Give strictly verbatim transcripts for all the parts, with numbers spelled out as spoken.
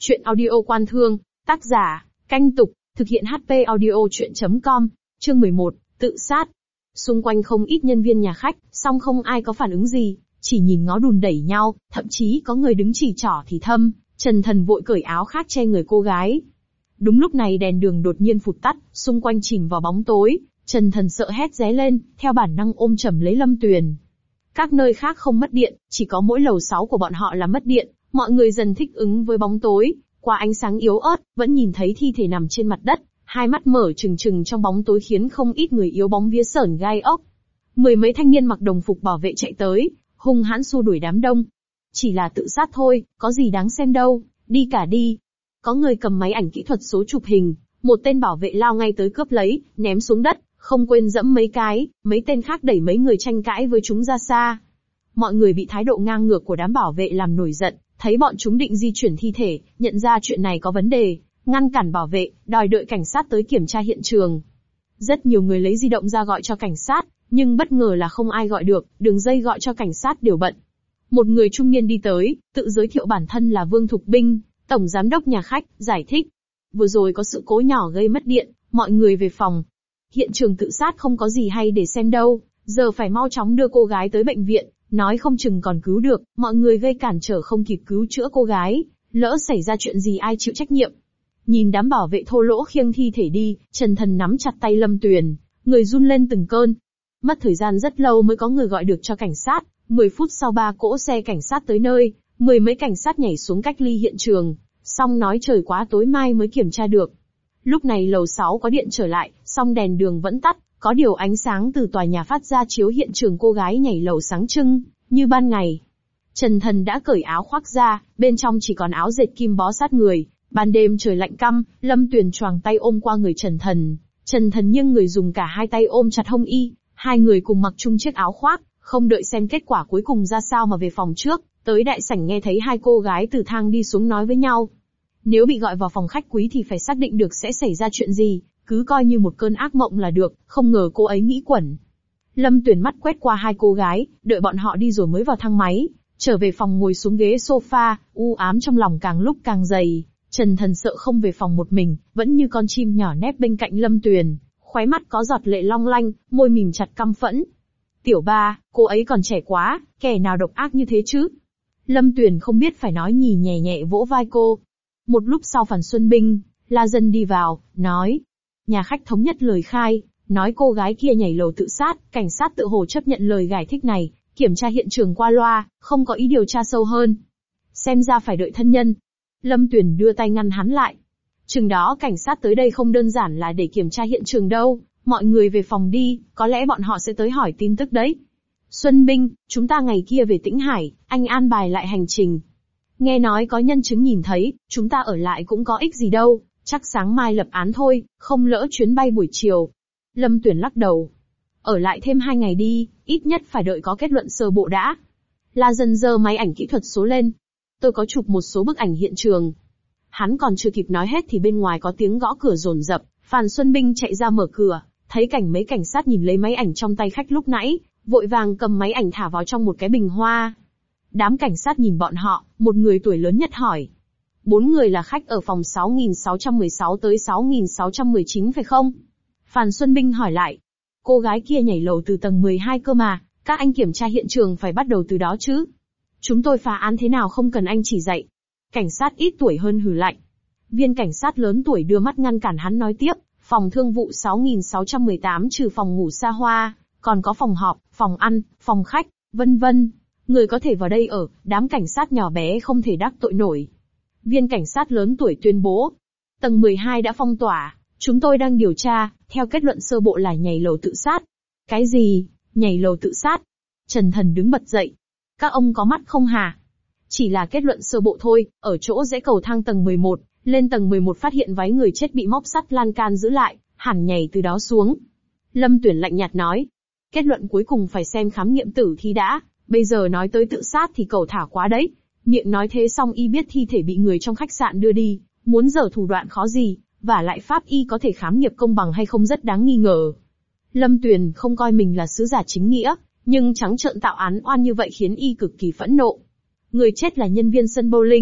Chuyện audio Quan Thương, tác giả, Canh Tục, thực hiện hát pê audio chuyện chấm com, chương mười một, tự sát. Xung quanh không ít nhân viên nhà khách, song không ai có phản ứng gì, chỉ nhìn ngó đùn đẩy nhau, thậm chí có người đứng chỉ trỏ thì thầm. Trần Thần vội cởi áo khác che người cô gái. Đúng lúc này đèn đường đột nhiên phụt tắt, xung quanh chìm vào bóng tối, Trần Thần sợ hét ré lên, theo bản năng ôm chầm lấy Lâm Tuyền. Các nơi khác không mất điện, chỉ có mỗi lầu sáu của bọn họ là mất điện, mọi người dần thích ứng với bóng tối, qua ánh sáng yếu ớt, vẫn nhìn thấy thi thể nằm trên mặt đất, hai mắt mở trừng trừng trong bóng tối khiến không ít người yếu bóng vía sởn gai ốc. Mười mấy thanh niên mặc đồng phục bảo vệ chạy tới, hung hãn xua đuổi đám đông. Chỉ là tự sát thôi, có gì đáng xem đâu, đi cả đi. Có người cầm máy ảnh kỹ thuật số chụp hình, một tên bảo vệ lao ngay tới cướp lấy, ném xuống đất, không quên dẫm mấy cái, mấy tên khác đẩy mấy người tranh cãi với chúng ra xa. Mọi người bị thái độ ngang ngược của đám bảo vệ làm nổi giận, thấy bọn chúng định di chuyển thi thể, nhận ra chuyện này có vấn đề, ngăn cản bảo vệ, đòi đợi cảnh sát tới kiểm tra hiện trường. Rất nhiều người lấy di động ra gọi cho cảnh sát, nhưng bất ngờ là không ai gọi được, đường dây gọi cho cảnh sát đều bận. Một người trung niên đi tới, tự giới thiệu bản thân là Vương Thục Binh, tổng giám đốc nhà khách, giải thích. Vừa rồi có sự cố nhỏ gây mất điện, mọi người về phòng. Hiện trường tự sát không có gì hay để xem đâu, giờ phải mau chóng đưa cô gái tới bệnh viện, nói không chừng còn cứu được, mọi người gây cản trở không kịp cứu chữa cô gái, lỡ xảy ra chuyện gì ai chịu trách nhiệm. Nhìn đám bảo vệ thô lỗ khiêng thi thể đi, Trần Thần nắm chặt tay Lâm Tuyền, người run lên từng cơn. Mất thời gian rất lâu mới có người gọi được cho cảnh sát, mười phút sau ba cỗ xe cảnh sát tới nơi, mười mấy cảnh sát nhảy xuống cách ly hiện trường, xong nói trời quá tối mai mới kiểm tra được. Lúc này lầu sáu có điện trở lại, song đèn đường vẫn tắt, có điều ánh sáng từ tòa nhà phát ra chiếu hiện trường cô gái nhảy lầu sáng trưng, như ban ngày. Trần Thần đã cởi áo khoác ra, bên trong chỉ còn áo dệt kim bó sát người, ban đêm trời lạnh căm, Lâm Tuyền choàng tay ôm qua người Trần Thần. Trần Thần nghiêng người dùng cả hai tay ôm chặt hông y, hai người cùng mặc chung chiếc áo khoác, không đợi xem kết quả cuối cùng ra sao mà về phòng trước, tới đại sảnh nghe thấy hai cô gái từ thang đi xuống nói với nhau. Nếu bị gọi vào phòng khách quý thì phải xác định được sẽ xảy ra chuyện gì, cứ coi như một cơn ác mộng là được, không ngờ cô ấy nghĩ quẩn. Lâm Tuyền mắt quét qua hai cô gái, đợi bọn họ đi rồi mới vào thang máy, trở về phòng ngồi xuống ghế sofa, u ám trong lòng càng lúc càng dày. Trần Thần sợ không về phòng một mình, vẫn như con chim nhỏ nép bên cạnh Lâm Tuyền, khóe mắt có giọt lệ long lanh, môi mím chặt căm phẫn. Tiểu ba, cô ấy còn trẻ quá, kẻ nào độc ác như thế chứ? Lâm Tuyền không biết phải nói nhì nhẹ nhẹ vỗ vai cô. Một lúc sau Phan Xuân Binh, La Dân đi vào, nói. Nhà khách thống nhất lời khai, nói cô gái kia nhảy lầu tự sát, cảnh sát tự hồ chấp nhận lời giải thích này, kiểm tra hiện trường qua loa, không có ý điều tra sâu hơn. Xem ra phải đợi thân nhân. Lâm Tuyền đưa tay ngăn hắn lại. Chừng đó cảnh sát tới đây không đơn giản là để kiểm tra hiện trường đâu, mọi người về phòng đi, có lẽ bọn họ sẽ tới hỏi tin tức đấy. Xuân Binh, chúng ta ngày kia về Tĩnh Hải, anh an bài lại hành trình. Nghe nói có nhân chứng nhìn thấy, chúng ta ở lại cũng có ích gì đâu, chắc sáng mai lập án thôi, không lỡ chuyến bay buổi chiều. Lâm Tuyền lắc đầu. Ở lại thêm hai ngày đi, ít nhất phải đợi có kết luận sơ bộ đã. La Dân giơ máy ảnh kỹ thuật số lên. Tôi có chụp một số bức ảnh hiện trường. Hắn còn chưa kịp nói hết thì bên ngoài có tiếng gõ cửa dồn dập, Phan Xuân Binh chạy ra mở cửa, thấy cảnh mấy cảnh sát nhìn lấy máy ảnh trong tay khách lúc nãy, vội vàng cầm máy ảnh thả vào trong một cái bình hoa. Đám cảnh sát nhìn bọn họ, một người tuổi lớn nhất hỏi. Bốn người là khách ở phòng sáu nghìn sáu trăm mười sáu tới sáu nghìn sáu trăm mười chín phải không? Phan Xuân Binh hỏi lại. Cô gái kia nhảy lầu từ tầng mười hai cơ mà, các anh kiểm tra hiện trường phải bắt đầu từ đó chứ. Chúng tôi phá án thế nào không cần anh chỉ dạy. Cảnh sát ít tuổi hơn hừ lạnh. Viên cảnh sát lớn tuổi đưa mắt ngăn cản hắn nói tiếp, phòng thương vụ sáu nghìn sáu trăm mười tám trừ phòng ngủ xa hoa, còn có phòng họp, phòng ăn, phòng khách, vân vân. Người có thể vào đây ở, đám cảnh sát nhỏ bé không thể đắc tội nổi. Viên cảnh sát lớn tuổi tuyên bố. Tầng mười hai đã phong tỏa, chúng tôi đang điều tra, theo kết luận sơ bộ là nhảy lầu tự sát. Cái gì? Nhảy lầu tự sát? Trần Thần đứng bật dậy. Các ông có mắt không hả? Chỉ là kết luận sơ bộ thôi, ở chỗ rẽ cầu thang tầng mười một, lên tầng mười một phát hiện váy người chết bị móc sắt lan can giữ lại, hẳn nhảy từ đó xuống. Lâm Tuyền lạnh nhạt nói. Kết luận cuối cùng phải xem khám nghiệm tử thi đã, bây giờ nói tới tự sát thì cầu thả quá đấy. Miệng nói thế xong y biết thi thể bị người trong khách sạn đưa đi, muốn giở thủ đoạn khó gì, và lại pháp y có thể khám nghiệm công bằng hay không rất đáng nghi ngờ. Lâm Tuyền không coi mình là sứ giả chính nghĩa, nhưng trắng trợn tạo án oan như vậy khiến y cực kỳ phẫn nộ. Người chết là nhân viên sân bowling,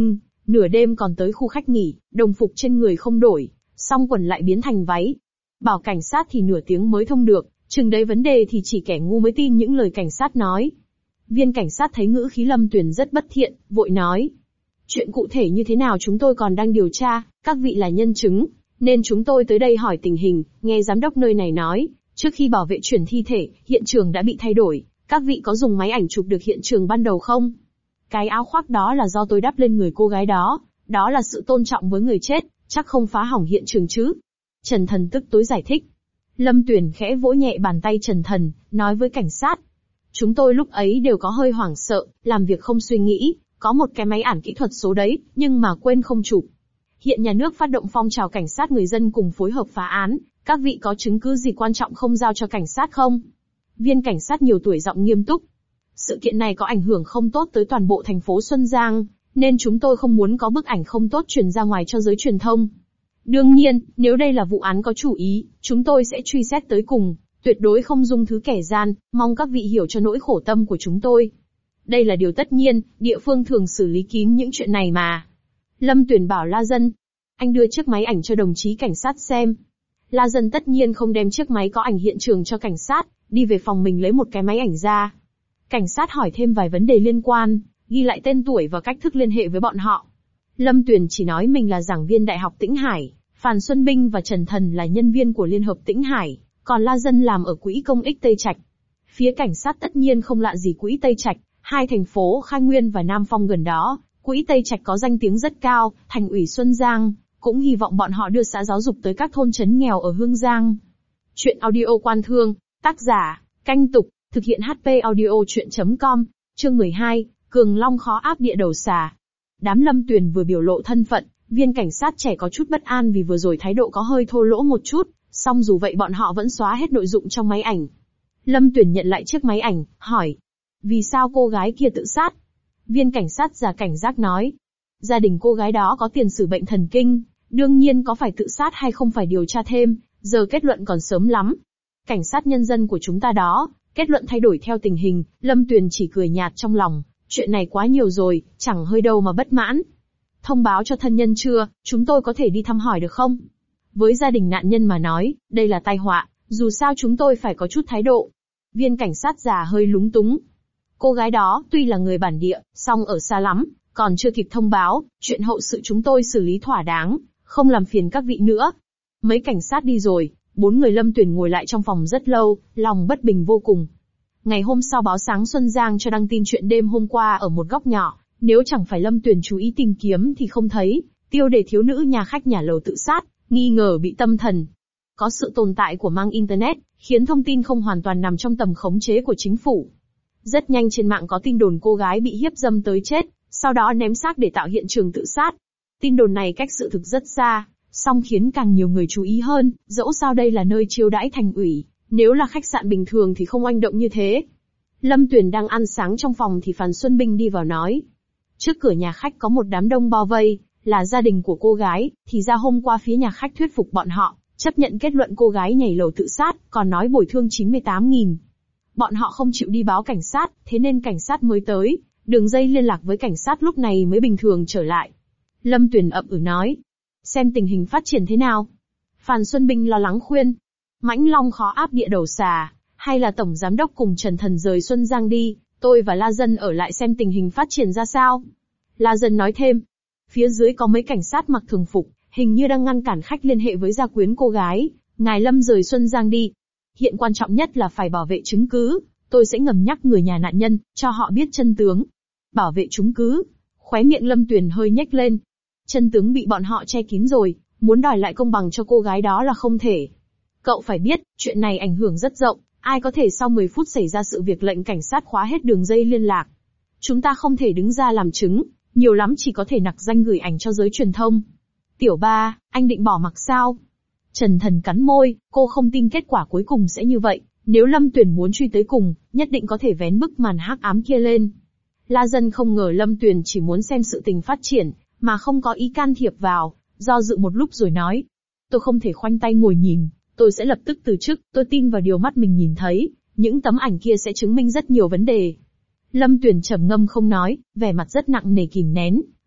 Nửa đêm còn tới khu khách nghỉ, đồng phục trên người không đổi, song quần lại biến thành váy. Bảo cảnh sát thì nửa tiếng mới thông được, chừng đấy vấn đề thì chỉ kẻ ngu mới tin những lời cảnh sát nói. Viên cảnh sát thấy ngữ khí Lâm Tuyền rất bất thiện, vội nói. Chuyện cụ thể như thế nào chúng tôi còn đang điều tra, các vị là nhân chứng, nên chúng tôi tới đây hỏi tình hình. Nghe giám đốc nơi này nói, trước khi bảo vệ chuyển thi thể, hiện trường đã bị thay đổi, các vị có dùng máy ảnh chụp được hiện trường ban đầu không? Cái áo khoác đó là do tôi đắp lên người cô gái đó, đó là sự tôn trọng với người chết, chắc không phá hỏng hiện trường chứ? Trần Thần tức tối giải thích. Lâm Tuyền khẽ vỗ nhẹ bàn tay Trần Thần, nói với cảnh sát. Chúng tôi lúc ấy đều có hơi hoảng sợ, làm việc không suy nghĩ, có một cái máy ảnh kỹ thuật số đấy, nhưng mà quên không chụp. Hiện nhà nước phát động phong trào cảnh sát người dân cùng phối hợp phá án, các vị có chứng cứ gì quan trọng không giao cho cảnh sát không? Viên cảnh sát nhiều tuổi giọng nghiêm túc. Sự kiện này có ảnh hưởng không tốt tới toàn bộ thành phố Xuân Giang, nên chúng tôi không muốn có bức ảnh không tốt truyền ra ngoài cho giới truyền thông. Đương nhiên, nếu đây là vụ án có chủ ý, chúng tôi sẽ truy xét tới cùng, tuyệt đối không dung thứ kẻ gian, mong các vị hiểu cho nỗi khổ tâm của chúng tôi. Đây là điều tất nhiên, địa phương thường xử lý kín những chuyện này mà. Lâm Tuyền bảo La Dân. Anh đưa chiếc máy ảnh cho đồng chí cảnh sát xem. La Dân tất nhiên không đem chiếc máy có ảnh hiện trường cho cảnh sát, đi về phòng mình lấy một cái máy ảnh ra. Cảnh sát hỏi thêm vài vấn đề liên quan, ghi lại tên tuổi và cách thức liên hệ với bọn họ. Lâm Tuyền chỉ nói mình là giảng viên Đại học Tĩnh Hải, Phan Xuân Binh và Trần Thần là nhân viên của Liên hợp Tĩnh Hải, còn La Dân làm ở Quỹ Công ích Tây Trạch. Phía cảnh sát tất nhiên không lạ gì Quỹ Tây Trạch, hai thành phố Khai Nguyên và Nam Phong gần đó. Quỹ Tây Trạch có danh tiếng rất cao, thành ủy Xuân Giang cũng hy vọng bọn họ đưa xã giáo dục tới các thôn trấn nghèo ở Hương Giang. Chuyện audio Quan Thương, tác giả, Canh Tục, thực hiện hát pê audio chuyện chấm com, chương mười hai, Cường Long khó áp địa đầu xà. Đám Lâm Tuyền vừa biểu lộ thân phận, viên cảnh sát trẻ có chút bất an vì vừa rồi thái độ có hơi thô lỗ một chút, song dù vậy bọn họ vẫn xóa hết nội dụng trong máy ảnh. Lâm Tuyền nhận lại chiếc máy ảnh, hỏi. Vì sao cô gái kia tự sát? Viên cảnh sát già cảnh giác nói. Gia đình cô gái đó có tiền sử bệnh thần kinh, đương nhiên có phải tự sát hay không phải điều tra thêm, giờ kết luận còn sớm lắm. Cảnh sát nhân dân của chúng ta đó, kết luận thay đổi theo tình hình. Lâm Tuyền chỉ cười nhạt trong lòng, chuyện này quá nhiều rồi, chẳng hơi đâu mà bất mãn. Thông báo cho thân nhân chưa, chúng tôi có thể đi thăm hỏi được không? Với gia đình nạn nhân mà nói, đây là tai họa, dù sao chúng tôi phải có chút thái độ. Viên cảnh sát già hơi lúng túng. Cô gái đó tuy là người bản địa, song ở xa lắm, còn chưa kịp thông báo, chuyện hậu sự chúng tôi xử lý thỏa đáng, không làm phiền các vị nữa. Mấy cảnh sát đi rồi, bốn người Lâm Tuyền ngồi lại trong phòng rất lâu, lòng bất bình vô cùng. Ngày hôm sau báo Sáng Xuân Giang cho đăng tin chuyện đêm hôm qua ở một góc nhỏ, nếu chẳng phải Lâm Tuyền chú ý tìm kiếm thì không thấy, tiêu đề thiếu nữ nhà khách nhà lầu tự sát, nghi ngờ bị tâm thần. Có sự tồn tại của mạng Internet, khiến thông tin không hoàn toàn nằm trong tầm khống chế của chính phủ. Rất nhanh trên mạng có tin đồn cô gái bị hiếp dâm tới chết, sau đó ném xác để tạo hiện trường tự sát. Tin đồn này cách sự thực rất xa, song khiến càng nhiều người chú ý hơn, dẫu sao đây là nơi chiêu đãi thành ủy, nếu là khách sạn bình thường thì không oanh động như thế. Lâm Tuyền đang ăn sáng trong phòng thì Phan Xuân Binh đi vào nói. Trước cửa nhà khách có một đám đông bao vây, là gia đình của cô gái, thì ra hôm qua phía nhà khách thuyết phục bọn họ, chấp nhận kết luận cô gái nhảy lầu tự sát, còn nói bồi thương chín mươi tám nghìn. Bọn họ không chịu đi báo cảnh sát, thế nên cảnh sát mới tới, đường dây liên lạc với cảnh sát lúc này mới bình thường trở lại. Lâm Tuyền ậm ừ nói. Xem tình hình phát triển thế nào? Phan Xuân Binh lo lắng khuyên. Mãnh Long khó áp địa đầu xà, hay là Tổng Giám đốc cùng Trần Thần rời Xuân Giang đi, tôi và La Dân ở lại xem tình hình phát triển ra sao? La Dân nói thêm. Phía dưới có mấy cảnh sát mặc thường phục, hình như đang ngăn cản khách liên hệ với gia quyến cô gái, ngài Lâm rời Xuân Giang đi. Hiện quan trọng nhất là phải bảo vệ chứng cứ, tôi sẽ ngầm nhắc người nhà nạn nhân, cho họ biết chân tướng. Bảo vệ chứng cứ? Khóe miệng Lâm Tuyền hơi nhếch lên. Chân tướng bị bọn họ che kín rồi, muốn đòi lại công bằng cho cô gái đó là không thể. Cậu phải biết, chuyện này ảnh hưởng rất rộng, ai có thể sau mười phút xảy ra sự việc lệnh cảnh sát khóa hết đường dây liên lạc. Chúng ta không thể đứng ra làm chứng, nhiều lắm chỉ có thể nặc danh gửi ảnh cho giới truyền thông. Tiểu ba, anh định bỏ mặc sao? Trần Thần cắn môi, cô không tin kết quả cuối cùng sẽ như vậy, nếu Lâm Tuyền muốn truy tới cùng, nhất định có thể vén bức màn hắc ám kia lên. La Dân không ngờ Lâm Tuyền chỉ muốn xem sự tình phát triển, mà không có ý can thiệp vào, do dự một lúc rồi nói. Tôi không thể khoanh tay ngồi nhìn, tôi sẽ lập tức từ chức, tôi tin vào điều mắt mình nhìn thấy, những tấm ảnh kia sẽ chứng minh rất nhiều vấn đề. Lâm Tuyền trầm ngâm không nói, vẻ mặt rất nặng nề kìm nén,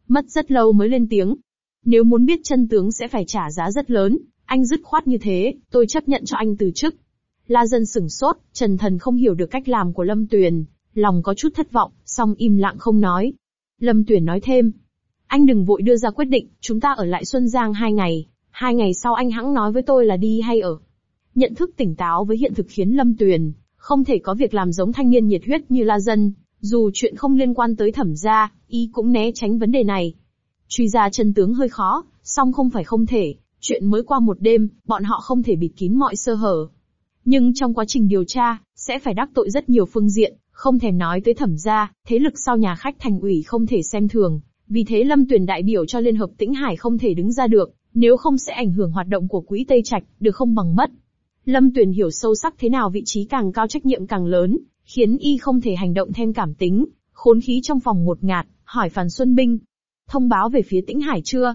mất rất lâu mới lên tiếng. Nếu muốn biết chân tướng sẽ phải trả giá rất lớn, anh dứt khoát như thế, tôi chấp nhận cho anh từ chức. La Dân sửng sốt, Trần Thần không hiểu được cách làm của Lâm Tuyền, lòng có chút thất vọng, song im lặng không nói. Lâm Tuyền nói thêm, anh đừng vội đưa ra quyết định, chúng ta ở lại Xuân Giang hai ngày, hai ngày sau anh hẵng nói với tôi là đi hay ở. Nhận thức tỉnh táo với hiện thực khiến Lâm Tuyền không thể có việc làm giống thanh niên nhiệt huyết như La Dân, dù chuyện không liên quan tới Thẩm gia, y cũng né tránh vấn đề này. Truy ra chân tướng hơi khó, song không phải không thể, chuyện mới qua một đêm, bọn họ không thể bịt kín mọi sơ hở. Nhưng trong quá trình điều tra, sẽ phải đắc tội rất nhiều phương diện, không thèm nói tới Thẩm gia, thế lực sau nhà khách Thành ủy không thể xem thường, vì thế Lâm Tuyền đại biểu cho Liên hợp Tĩnh Hải không thể đứng ra được, nếu không sẽ ảnh hưởng hoạt động của Quỹ Tây Trạch, được không bằng mất. Lâm Tuyền hiểu sâu sắc thế nào vị trí càng cao trách nhiệm càng lớn, khiến y không thể hành động thêm cảm tính, khốn khí trong phòng ngột ngạt, hỏi Phan Xuân Binh. Thông báo về phía Tĩnh Hải chưa?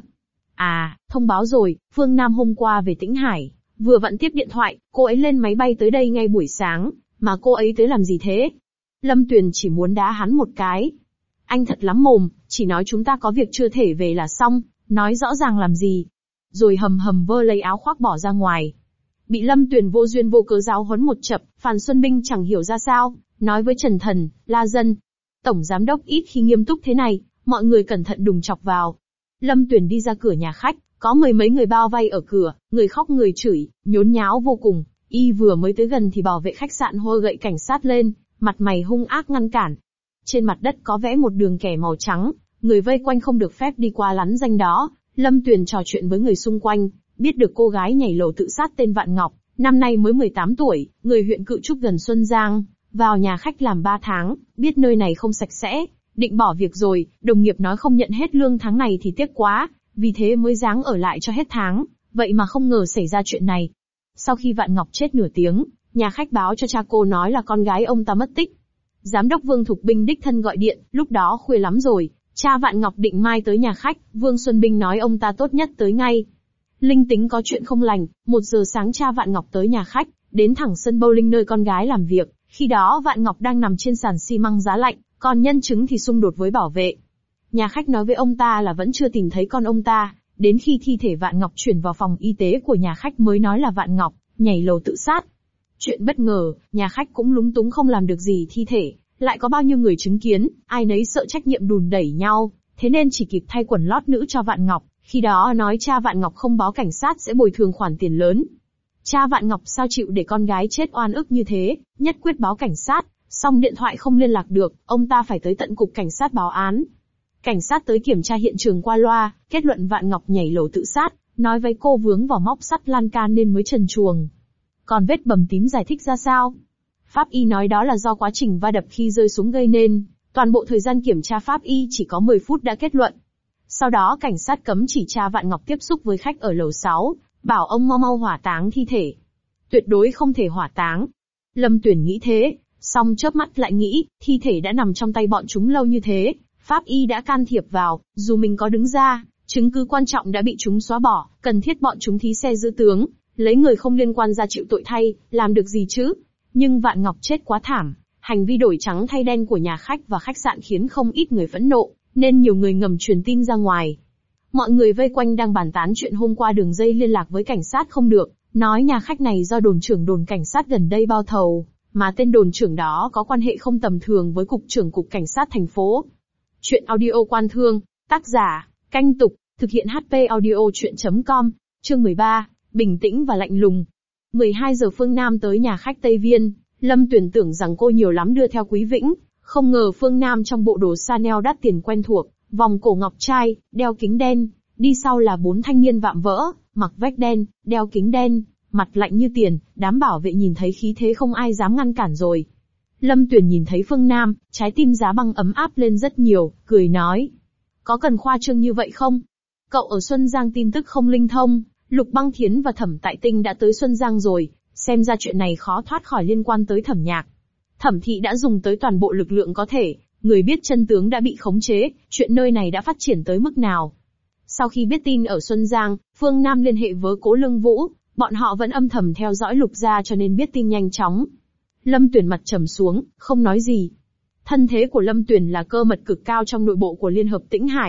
À, thông báo rồi, Phương Nam hôm qua về Tĩnh Hải, vừa vặn tiếp điện thoại, cô ấy lên máy bay tới đây ngay buổi sáng, mà cô ấy tới làm gì thế? Lâm Tuyền chỉ muốn đá hắn một cái. Anh thật lắm mồm, chỉ nói chúng ta có việc chưa thể về là xong, nói rõ ràng làm gì. Rồi hầm hầm vơ lấy áo khoác bỏ ra ngoài. Bị Lâm Tuyền vô duyên vô cớ giáo huấn một chập, Phan Xuân Binh chẳng hiểu ra sao, nói với Trần Thần, La Dân. Tổng giám đốc ít khi nghiêm túc thế này, mọi người cẩn thận đùng chọc vào. Lâm Tuyền đi ra cửa nhà khách, có mười mấy người bao vây ở cửa, người khóc người chửi, nhốn nháo vô cùng. Y vừa mới tới gần thì bảo vệ khách sạn hô gậy cảnh sát lên, mặt mày hung ác ngăn cản. Trên mặt đất có vẽ một đường kẻ màu trắng, người vây quanh không được phép đi qua lắn danh đó. Lâm Tuyền trò chuyện với người xung quanh, biết được cô gái nhảy lầu tự sát tên Vạn Ngọc, năm nay mới mười tám tuổi, người huyện Cự Trúc gần Xuân Giang, vào nhà khách làm ba tháng, biết nơi này không sạch sẽ, định bỏ việc rồi, đồng nghiệp nói không nhận hết lương tháng này thì tiếc quá, vì thế mới dáng ở lại cho hết tháng, vậy mà không ngờ xảy ra chuyện này. Sau khi Vạn Ngọc chết nửa tiếng, nhà khách báo cho cha cô nói là con gái ông ta mất tích. Giám đốc Vương Thục Binh đích thân gọi điện, lúc đó khuya lắm rồi, cha Vạn Ngọc định mai tới nhà khách, Vương Xuân Binh nói ông ta tốt nhất tới ngay. Linh tính có chuyện không lành, một giờ sáng cha Vạn Ngọc tới nhà khách, đến thẳng sân bowling nơi con gái làm việc, khi đó Vạn Ngọc đang nằm trên sàn xi măng giá lạnh, còn nhân chứng thì xung đột với bảo vệ. Nhà khách nói với ông ta là vẫn chưa tìm thấy con ông ta, đến khi thi thể Vạn Ngọc chuyển vào phòng y tế của nhà khách mới nói là Vạn Ngọc nhảy lầu tự sát. Chuyện bất ngờ, nhà khách cũng lúng túng không làm được gì thi thể, lại có bao nhiêu người chứng kiến, ai nấy sợ trách nhiệm đùn đẩy nhau, thế nên chỉ kịp thay quần lót nữ cho Vạn Ngọc, khi đó nói cha Vạn Ngọc không báo cảnh sát sẽ bồi thường khoản tiền lớn. Cha Vạn Ngọc sao chịu để con gái chết oan ức như thế, nhất quyết báo cảnh sát, song điện thoại không liên lạc được, ông ta phải tới tận cục cảnh sát báo án. Cảnh sát tới kiểm tra hiện trường qua loa, kết luận Vạn Ngọc nhảy lầu tự sát, nói với cô vướng vào móc sắt lan can nên mới trần truồng. Còn vết bầm tím giải thích ra sao? Pháp y nói đó là do quá trình va đập khi rơi xuống gây nên, toàn bộ thời gian kiểm tra pháp y chỉ có mười phút đã kết luận. Sau đó cảnh sát cấm chỉ cha Vạn Ngọc tiếp xúc với khách ở lầu sáu, bảo ông mau mau hỏa táng thi thể. Tuyệt đối không thể hỏa táng. Lâm Tuyền nghĩ thế, song chớp mắt lại nghĩ, thi thể đã nằm trong tay bọn chúng lâu như thế, pháp y đã can thiệp vào, dù mình có đứng ra, chứng cứ quan trọng đã bị chúng xóa bỏ, cần thiết bọn chúng thí xe giữ tướng, lấy người không liên quan ra chịu tội thay, làm được gì chứ? Nhưng Vạn Ngọc chết quá thảm, hành vi đổi trắng thay đen của nhà khách và khách sạn khiến không ít người phẫn nộ, nên nhiều người ngầm truyền tin ra ngoài. Mọi người vây quanh đang bàn tán chuyện hôm qua đường dây liên lạc với cảnh sát không được, nói nhà khách này do đồn trưởng đồn cảnh sát gần đây bao thầu, mà tên đồn trưởng đó có quan hệ không tầm thường với cục trưởng cục cảnh sát thành phố. Chuyện audio Quan Thương, tác giả, Canh Tục, thực hiện hát pê audio chuyện chấm com, chương mười ba, bình tĩnh và lạnh lùng. mười hai giờ Phương Nam tới nhà khách Tây Viên, Lâm Tuyền tưởng rằng cô nhiều lắm đưa theo Quý Vĩnh, không ngờ Phương Nam trong bộ đồ Chanel đắt tiền quen thuộc, vòng cổ ngọc trai, đeo kính đen, đi sau là bốn thanh niên vạm vỡ, mặc vest đen, đeo kính đen, mặt lạnh như tiền, đám bảo vệ nhìn thấy khí thế không ai dám ngăn cản rồi. Lâm Tuyền nhìn thấy Phương Nam, trái tim giá băng ấm áp lên rất nhiều, cười nói. Có cần khoa trương như vậy không? Cậu ở Xuân Giang tin tức không linh thông, Lục Băng Thiến và Thẩm Tại Tinh đã tới Xuân Giang rồi, xem ra chuyện này khó thoát khỏi liên quan tới Thẩm Nhạc. Thẩm thị đã dùng tới toàn bộ lực lượng có thể, người biết chân tướng đã bị khống chế, chuyện nơi này đã phát triển tới mức nào. Sau khi biết tin ở Xuân Giang, Phương Nam liên hệ với Cố Lương Vũ, bọn họ vẫn âm thầm theo dõi Lục gia cho nên biết tin nhanh chóng. Lâm Tuyền mặt trầm xuống, không nói gì. Thân thế của Lâm Tuyền là cơ mật cực cao trong nội bộ của Liên hợp Tĩnh Hải,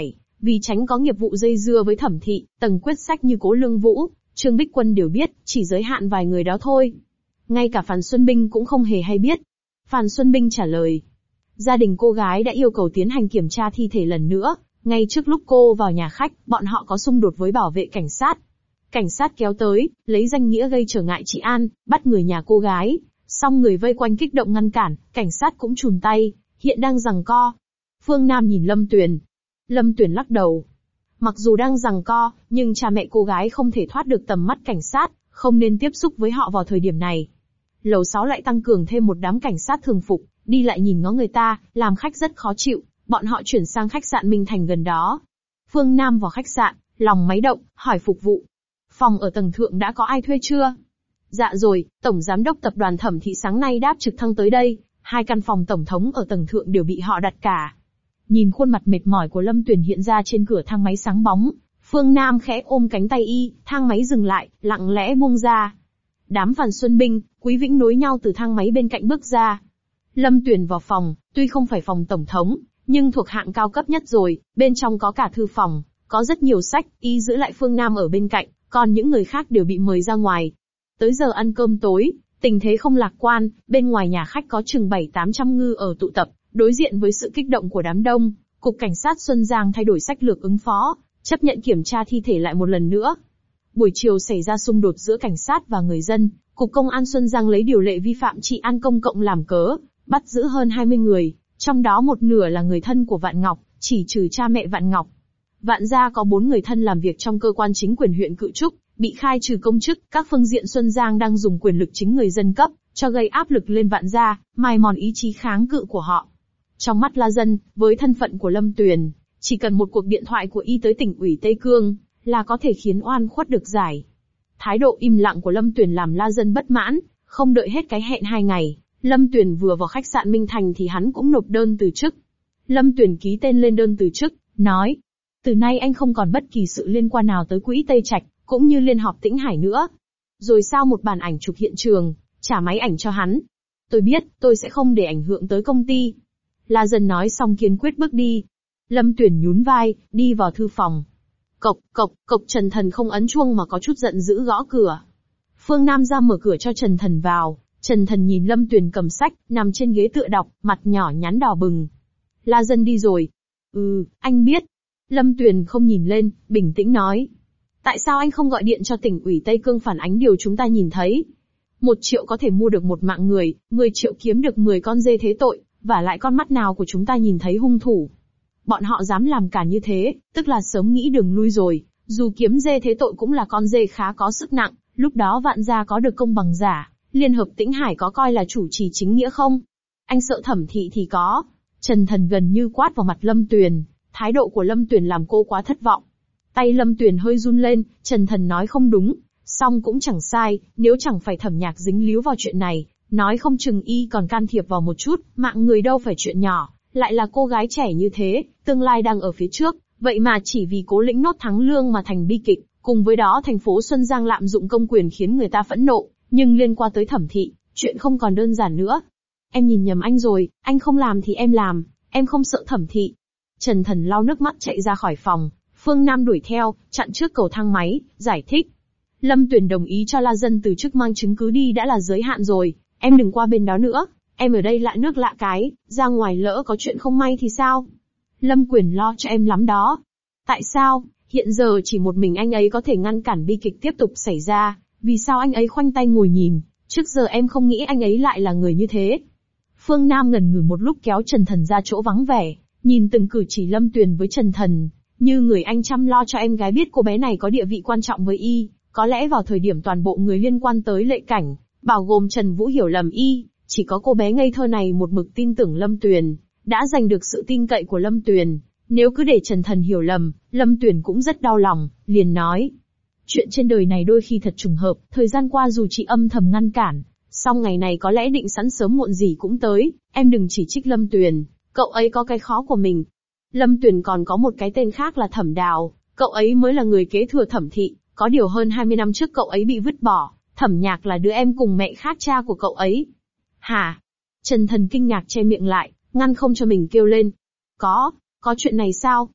Vì tránh có nghiệp vụ dây dưa với Thẩm thị, tầng quyết sách như Cố Lương Vũ, Trương Bích Quân đều biết, chỉ giới hạn vài người đó thôi. Ngay cả Phan Xuân Binh cũng không hề hay biết. Phan Xuân Binh trả lời. Gia đình cô gái đã yêu cầu tiến hành kiểm tra thi thể lần nữa, ngay trước lúc cô vào nhà khách, bọn họ có xung đột với bảo vệ cảnh sát. Cảnh sát kéo tới, lấy danh nghĩa gây trở ngại trị an, bắt người nhà cô gái. Xong người vây quanh kích động ngăn cản, cảnh sát cũng chùn tay, hiện đang giằng co. Phương Nam nhìn Lâm Tuyền. Lâm Tuyền lắc đầu. Mặc dù đang giằng co, nhưng cha mẹ cô gái không thể thoát được tầm mắt cảnh sát, không nên tiếp xúc với họ vào thời điểm này. Lầu sáu lại tăng cường thêm một đám cảnh sát thường phục, đi lại nhìn ngó người ta, làm khách rất khó chịu, bọn họ chuyển sang khách sạn Minh Thành gần đó. Phương Nam vào khách sạn, lòng máy động, hỏi phục vụ. Phòng ở tầng thượng đã có ai thuê chưa? Dạ rồi, Tổng Giám đốc Tập đoàn Thẩm thị sáng nay đáp trực thăng tới đây, hai căn phòng tổng thống ở tầng thượng đều bị họ đặt cả. Nhìn khuôn mặt mệt mỏi của Lâm Tuyền hiện ra trên cửa thang máy sáng bóng, Phương Nam khẽ ôm cánh tay y, thang máy dừng lại, lặng lẽ buông ra. Đám Phan Xuân Binh, Quý Vĩnh nối nhau từ thang máy bên cạnh bước ra. Lâm Tuyền vào phòng, tuy không phải phòng tổng thống, nhưng thuộc hạng cao cấp nhất rồi, bên trong có cả thư phòng, có rất nhiều sách, y giữ lại Phương Nam ở bên cạnh, còn những người khác đều bị mời ra ngoài. Tới giờ ăn cơm tối, tình thế không lạc quan, bên ngoài nhà khách có chừng bảy tám trăm ngư ở tụ tập, đối diện với sự kích động của đám đông, Cục Cảnh sát Xuân Giang thay đổi sách lược ứng phó, chấp nhận kiểm tra thi thể lại một lần nữa. Buổi chiều xảy ra xung đột giữa cảnh sát và người dân, Cục Công an Xuân Giang lấy điều lệ vi phạm trị an công cộng làm cớ, bắt giữ hơn hai mươi người, trong đó một nửa là người thân của Vạn Ngọc, chỉ trừ cha mẹ Vạn Ngọc. Vạn gia có bốn người thân làm việc trong cơ quan chính quyền huyện Cự Trúc, bị khai trừ công chức, các phương diện Xuân Giang đang dùng quyền lực chính người dân cấp, cho gây áp lực lên Vạn gia, mài mòn ý chí kháng cự của họ. Trong mắt La Dân, với thân phận của Lâm Tuyền, chỉ cần một cuộc điện thoại của y tới tỉnh ủy Tây Cương, là có thể khiến oan khuất được giải. Thái độ im lặng của Lâm Tuyền làm La Dân bất mãn, không đợi hết cái hẹn hai ngày, Lâm Tuyền vừa vào khách sạn Minh Thành thì hắn cũng nộp đơn từ chức. Lâm Tuyền ký tên lên đơn từ chức, nói, từ nay anh không còn bất kỳ sự liên quan nào tới quỹ Tây Trạch, cũng như liên họp Tĩnh Hải nữa. Rồi sao một bản ảnh chụp hiện trường, trả máy ảnh cho hắn. Tôi biết, tôi sẽ không để ảnh hưởng tới công ty. La Dân nói xong kiên quyết bước đi. Lâm Tuyền nhún vai, đi vào thư phòng. Cộc, cộc, cộc Trần Thần không ấn chuông mà có chút giận dữ gõ cửa. Phương Nam ra mở cửa cho Trần Thần vào. Trần Thần nhìn Lâm Tuyền cầm sách, nằm trên ghế tựa đọc, mặt nhỏ nhắn đỏ bừng. La Dân đi rồi. Ừ, anh biết. Lâm Tuyền không nhìn lên, bình tĩnh nói. Tại sao anh không gọi điện cho tỉnh ủy Tây Cương phản ánh điều chúng ta nhìn thấy? Một triệu có thể mua được một mạng người, mười triệu kiếm được mười con dê thế tội, và lại con mắt nào của chúng ta nhìn thấy hung thủ. Bọn họ dám làm cản như thế, tức là sớm nghĩ đường lui rồi, dù kiếm dê thế tội cũng là con dê khá có sức nặng, lúc đó Vạn gia có được công bằng giả, Liên hợp Tĩnh Hải có coi là chủ trì chính nghĩa không? Anh sợ Thẩm thị thì có. Trần Thần gần như quát vào mặt Lâm Tuyền, thái độ của Lâm Tuyền làm cô quá thất vọng. Tay Lâm Tuyền hơi run lên, Trần Thần nói không đúng, song cũng chẳng sai, nếu chẳng phải Thẩm Nhạc dính líu vào chuyện này, nói không chừng y còn can thiệp vào một chút, mạng người đâu phải chuyện nhỏ, lại là cô gái trẻ như thế, tương lai đang ở phía trước, vậy mà chỉ vì Cố Lĩnh nốt thắng lương mà thành bi kịch, cùng với đó thành phố Xuân Giang lạm dụng công quyền khiến người ta phẫn nộ, nhưng liên quan tới Thẩm thị, chuyện không còn đơn giản nữa. Em nhìn nhầm anh rồi, anh không làm thì em làm, em không sợ Thẩm thị. Trần Thần lau nước mắt chạy ra khỏi phòng, Phương Nam đuổi theo, chặn trước cầu thang máy, giải thích. Lâm Tuyền đồng ý cho La Dân từ chức mang chứng cứ đi đã là giới hạn rồi, em đừng qua bên đó nữa, em ở đây lạ nước lạ cái, ra ngoài lỡ có chuyện không may thì sao? Lâm Quyền lo cho em lắm đó. Tại sao, hiện giờ chỉ một mình anh ấy có thể ngăn cản bi kịch tiếp tục xảy ra, vì sao anh ấy khoanh tay ngồi nhìn, trước giờ em không nghĩ anh ấy lại là người như thế. Phương Nam ngần ngừ một lúc kéo Trần Thần ra chỗ vắng vẻ, nhìn từng cử chỉ Lâm Tuyền với Trần Thần, như người anh chăm lo cho em gái biết cô bé này có địa vị quan trọng với y, có lẽ vào thời điểm toàn bộ người liên quan tới Lệ Cảnh, bao gồm Trần Vũ hiểu lầm y, chỉ có cô bé ngây thơ này một mực tin tưởng Lâm Tuyền, đã giành được sự tin cậy của Lâm Tuyền. Nếu cứ để Trần Thần hiểu lầm, Lâm Tuyền cũng rất đau lòng, liền nói. Chuyện trên đời này đôi khi thật trùng hợp, thời gian qua dù chị âm thầm ngăn cản, song ngày này có lẽ định sẵn sớm muộn gì cũng tới, em đừng chỉ trích Lâm Tuyền, cậu ấy có cái khó của mình. Lâm Tuyền còn có một cái tên khác là Thẩm Đào, cậu ấy mới là người kế thừa Thẩm thị, có điều hơn hai mươi năm trước cậu ấy bị vứt bỏ, Thẩm Nhạc là đứa em cùng mẹ khác cha của cậu ấy. Hả? Trần Thần kinh ngạc che miệng lại, ngăn không cho mình kêu lên. Có, có chuyện này sao?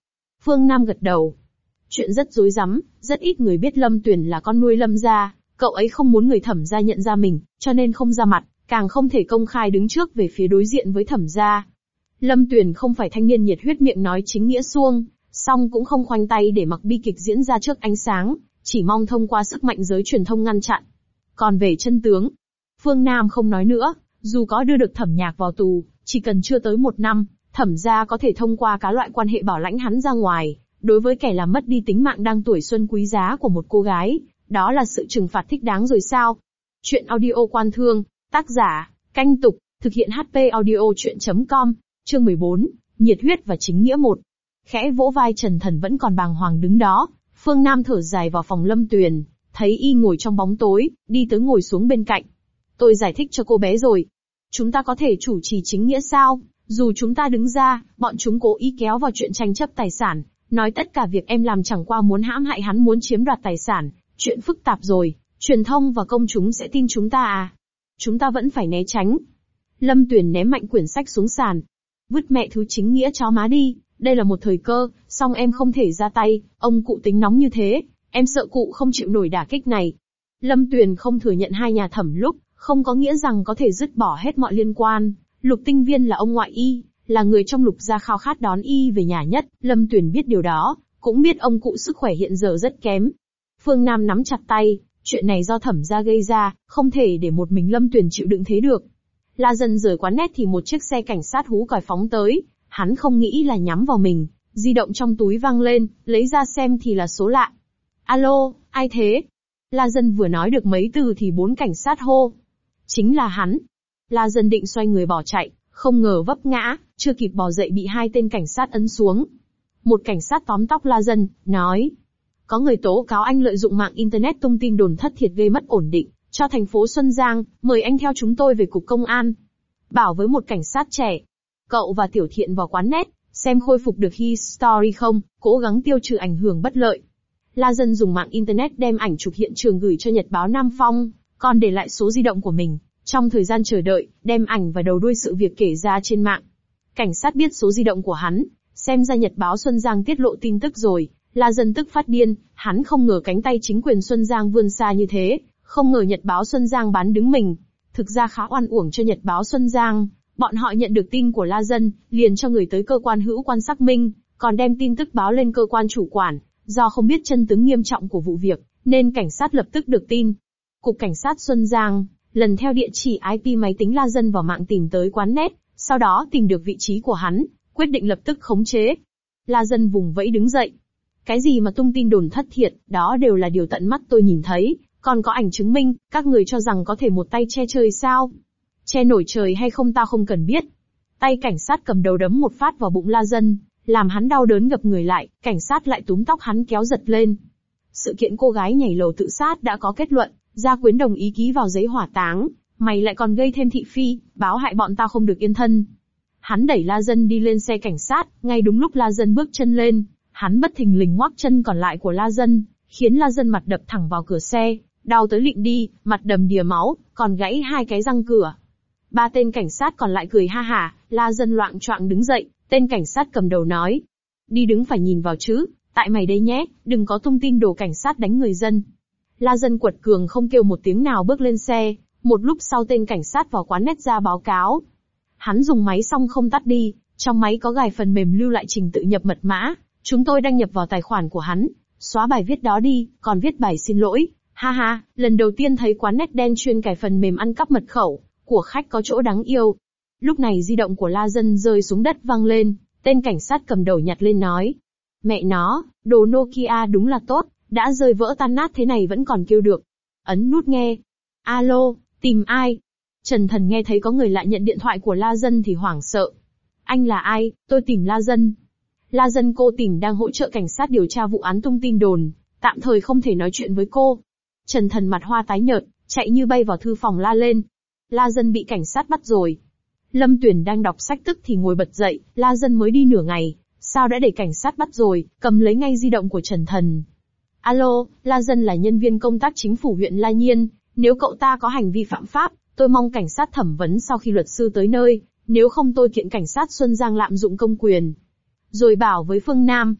Phương Nam gật đầu. Chuyện rất rối rắm, rất ít người biết Lâm Tuyền là con nuôi Lâm gia, cậu ấy không muốn người Thẩm gia nhận ra mình, cho nên không ra mặt, càng không thể công khai đứng trước về phía đối diện với Thẩm gia. Lâm Tuyền không phải thanh niên nhiệt huyết miệng nói chính nghĩa suông, song cũng không khoanh tay để mặc bi kịch diễn ra trước ánh sáng, chỉ mong thông qua sức mạnh giới truyền thông ngăn chặn. Còn về chân tướng, Phương Nam không nói nữa, dù có đưa được Thẩm Nhạc vào tù, chỉ cần chưa tới một năm, Thẩm gia có thể thông qua các loại quan hệ bảo lãnh hắn ra ngoài. Đối với kẻ làm mất đi tính mạng đang tuổi xuân quý giá của một cô gái, đó là sự trừng phạt thích đáng rồi sao? Chuyện audio Quan Thương, tác giả, Canh Tục, thực hiện hát pê audio chuyện chấm com, chương mười bốn, nhiệt huyết và chính nghĩa một. Khẽ vỗ vai Trần Thần vẫn còn bàng hoàng đứng đó, Phương Nam thở dài vào phòng Lâm Tuyền, thấy y ngồi trong bóng tối, đi tới ngồi xuống bên cạnh. Tôi giải thích cho cô bé rồi. Chúng ta có thể chủ trì chính nghĩa sao? Dù chúng ta đứng ra, bọn chúng cố ý kéo vào chuyện tranh chấp tài sản, nói tất cả việc em làm chẳng qua muốn hãm hại hắn, muốn chiếm đoạt tài sản, chuyện phức tạp rồi, truyền thông và công chúng sẽ tin chúng ta à? Chúng ta vẫn phải né tránh. Lâm Tuyền ném mạnh quyển sách xuống sàn. Vứt mẹ thứ chính nghĩa chó má đi, đây là một thời cơ, song em không thể ra tay, ông cụ tính nóng như thế, em sợ cụ không chịu nổi đả kích này. Lâm Tuyền không thừa nhận hai nhà Thẩm lúc, không có nghĩa rằng có thể dứt bỏ hết mọi liên quan. Lục Tinh Viên là ông ngoại y, là người trong Lục gia khao khát đón y về nhà nhất, Lâm Tuyền biết điều đó, cũng biết ông cụ sức khỏe hiện giờ rất kém. Phương Nam nắm chặt tay, chuyện này do Thẩm gia gây ra, không thể để một mình Lâm Tuyền chịu đựng thế được. La Dân rời quán net thì một chiếc xe cảnh sát hú còi phóng tới, hắn không nghĩ là nhắm vào mình, di động trong túi vang lên, lấy ra xem thì là số lạ. Alo, ai thế? La Dân vừa nói được mấy từ thì bốn cảnh sát hô. Chính là hắn. La Dân định xoay người bỏ chạy, không ngờ vấp ngã, chưa kịp bò dậy bị hai tên cảnh sát ấn xuống. Một cảnh sát tóm tóc La Dân, nói. Có người tố cáo anh lợi dụng mạng Internet tung tin đồn thất thiệt gây mất ổn định cho thành phố Xuân Giang, mời anh theo chúng tôi về cục công an. Bảo với một cảnh sát trẻ. Cậu và Tiểu Thiện vào quán net, xem khôi phục được history không, cố gắng tiêu trừ ảnh hưởng bất lợi. La Dân dùng mạng Internet đem ảnh chụp hiện trường gửi cho Nhật báo Nam Phong, còn để lại số di động của mình. Trong thời gian chờ đợi, đem ảnh và đầu đuôi sự việc kể ra trên mạng. Cảnh sát biết số di động của hắn, xem ra Nhật báo Xuân Giang tiết lộ tin tức rồi, La Dân tức phát điên, hắn không ngờ cánh tay chính quyền Xuân Giang vươn xa như thế, không ngờ Nhật báo Xuân Giang bán đứng mình. Thực ra khá oan uổng cho Nhật báo Xuân Giang, bọn họ nhận được tin của La Dân, liền cho người tới cơ quan hữu quan xác minh, còn đem tin tức báo lên cơ quan chủ quản, do không biết chân tướng nghiêm trọng của vụ việc, nên cảnh sát lập tức được tin. Cục Cảnh sát Xuân Giang lần theo địa chỉ i pê máy tính La Dân vào mạng tìm tới quán net, sau đó tìm được vị trí của hắn, quyết định lập tức khống chế. La Dân vùng vẫy đứng dậy. Cái gì mà tung tin đồn thất thiệt, đó đều là điều tận mắt tôi nhìn thấy, còn có ảnh chứng minh, các người cho rằng có thể một tay che trời sao? Che nổi trời hay không tao không cần biết. Tay cảnh sát cầm đầu đấm một phát vào bụng La Dân, làm hắn đau đớn gập người lại, cảnh sát lại túm tóc hắn kéo giật lên. Sự kiện cô gái nhảy lầu tự sát đã có kết luận, gia quyến đồng ý ký vào giấy hỏa táng, mày lại còn gây thêm thị phi, báo hại bọn tao không được yên thân. Hắn đẩy La Dân đi lên xe cảnh sát, ngay đúng lúc La Dân bước chân lên, hắn bất thình lình ngoắc chân còn lại của La Dân, khiến La Dân mặt đập thẳng vào cửa xe, đau tới lịm đi, mặt đầm đìa máu, còn gãy hai cái răng cửa. Ba tên cảnh sát còn lại cười ha hả, La Dân loạng choạng đứng dậy, tên cảnh sát cầm đầu nói. Đi đứng phải nhìn vào chứ, tại mày đây nhé, đừng có tung tin đồ cảnh sát đánh người dân. La Dân quật cường không kêu một tiếng nào bước lên xe, một lúc sau tên cảnh sát vào quán net ra báo cáo. Hắn dùng máy xong không tắt đi, trong máy có gài phần mềm lưu lại trình tự nhập mật mã, chúng tôi đăng nhập vào tài khoản của hắn, xóa bài viết đó đi, còn viết bài xin lỗi, ha ha, lần đầu tiên thấy quán net đen chuyên cài phần mềm ăn cắp mật khẩu của khách có chỗ đáng yêu. Lúc này di động của La Dân rơi xuống đất vang lên, tên cảnh sát cầm đầu nhặt lên nói. Mẹ nó, đồ Nokia đúng là tốt, đã rơi vỡ tan nát thế này vẫn còn kêu được. Ấn nút nghe. Alo, tìm ai? Trần Thần nghe thấy có người lạ nhận điện thoại của La Dân thì hoảng sợ. Anh là ai? Tôi tìm La Dân. La Dân cô tìm đang hỗ trợ cảnh sát điều tra vụ án tung tin đồn, tạm thời không thể nói chuyện với cô. Trần Thần mặt hoa tái nhợt, chạy như bay vào thư phòng la lên. La Dân bị cảnh sát bắt rồi. Lâm Tuyền đang đọc sách tức thì ngồi bật dậy, La Dân mới đi nửa ngày, sao đã để cảnh sát bắt rồi, cầm lấy ngay di động của Trần Thần. Alo, La Dân là nhân viên công tác chính phủ huyện La Nhiên, nếu cậu ta có hành vi phạm pháp, tôi mong cảnh sát thẩm vấn sau khi luật sư tới nơi, nếu không tôi kiện cảnh sát Xuân Giang lạm dụng công quyền. Rồi bảo với Phương Nam.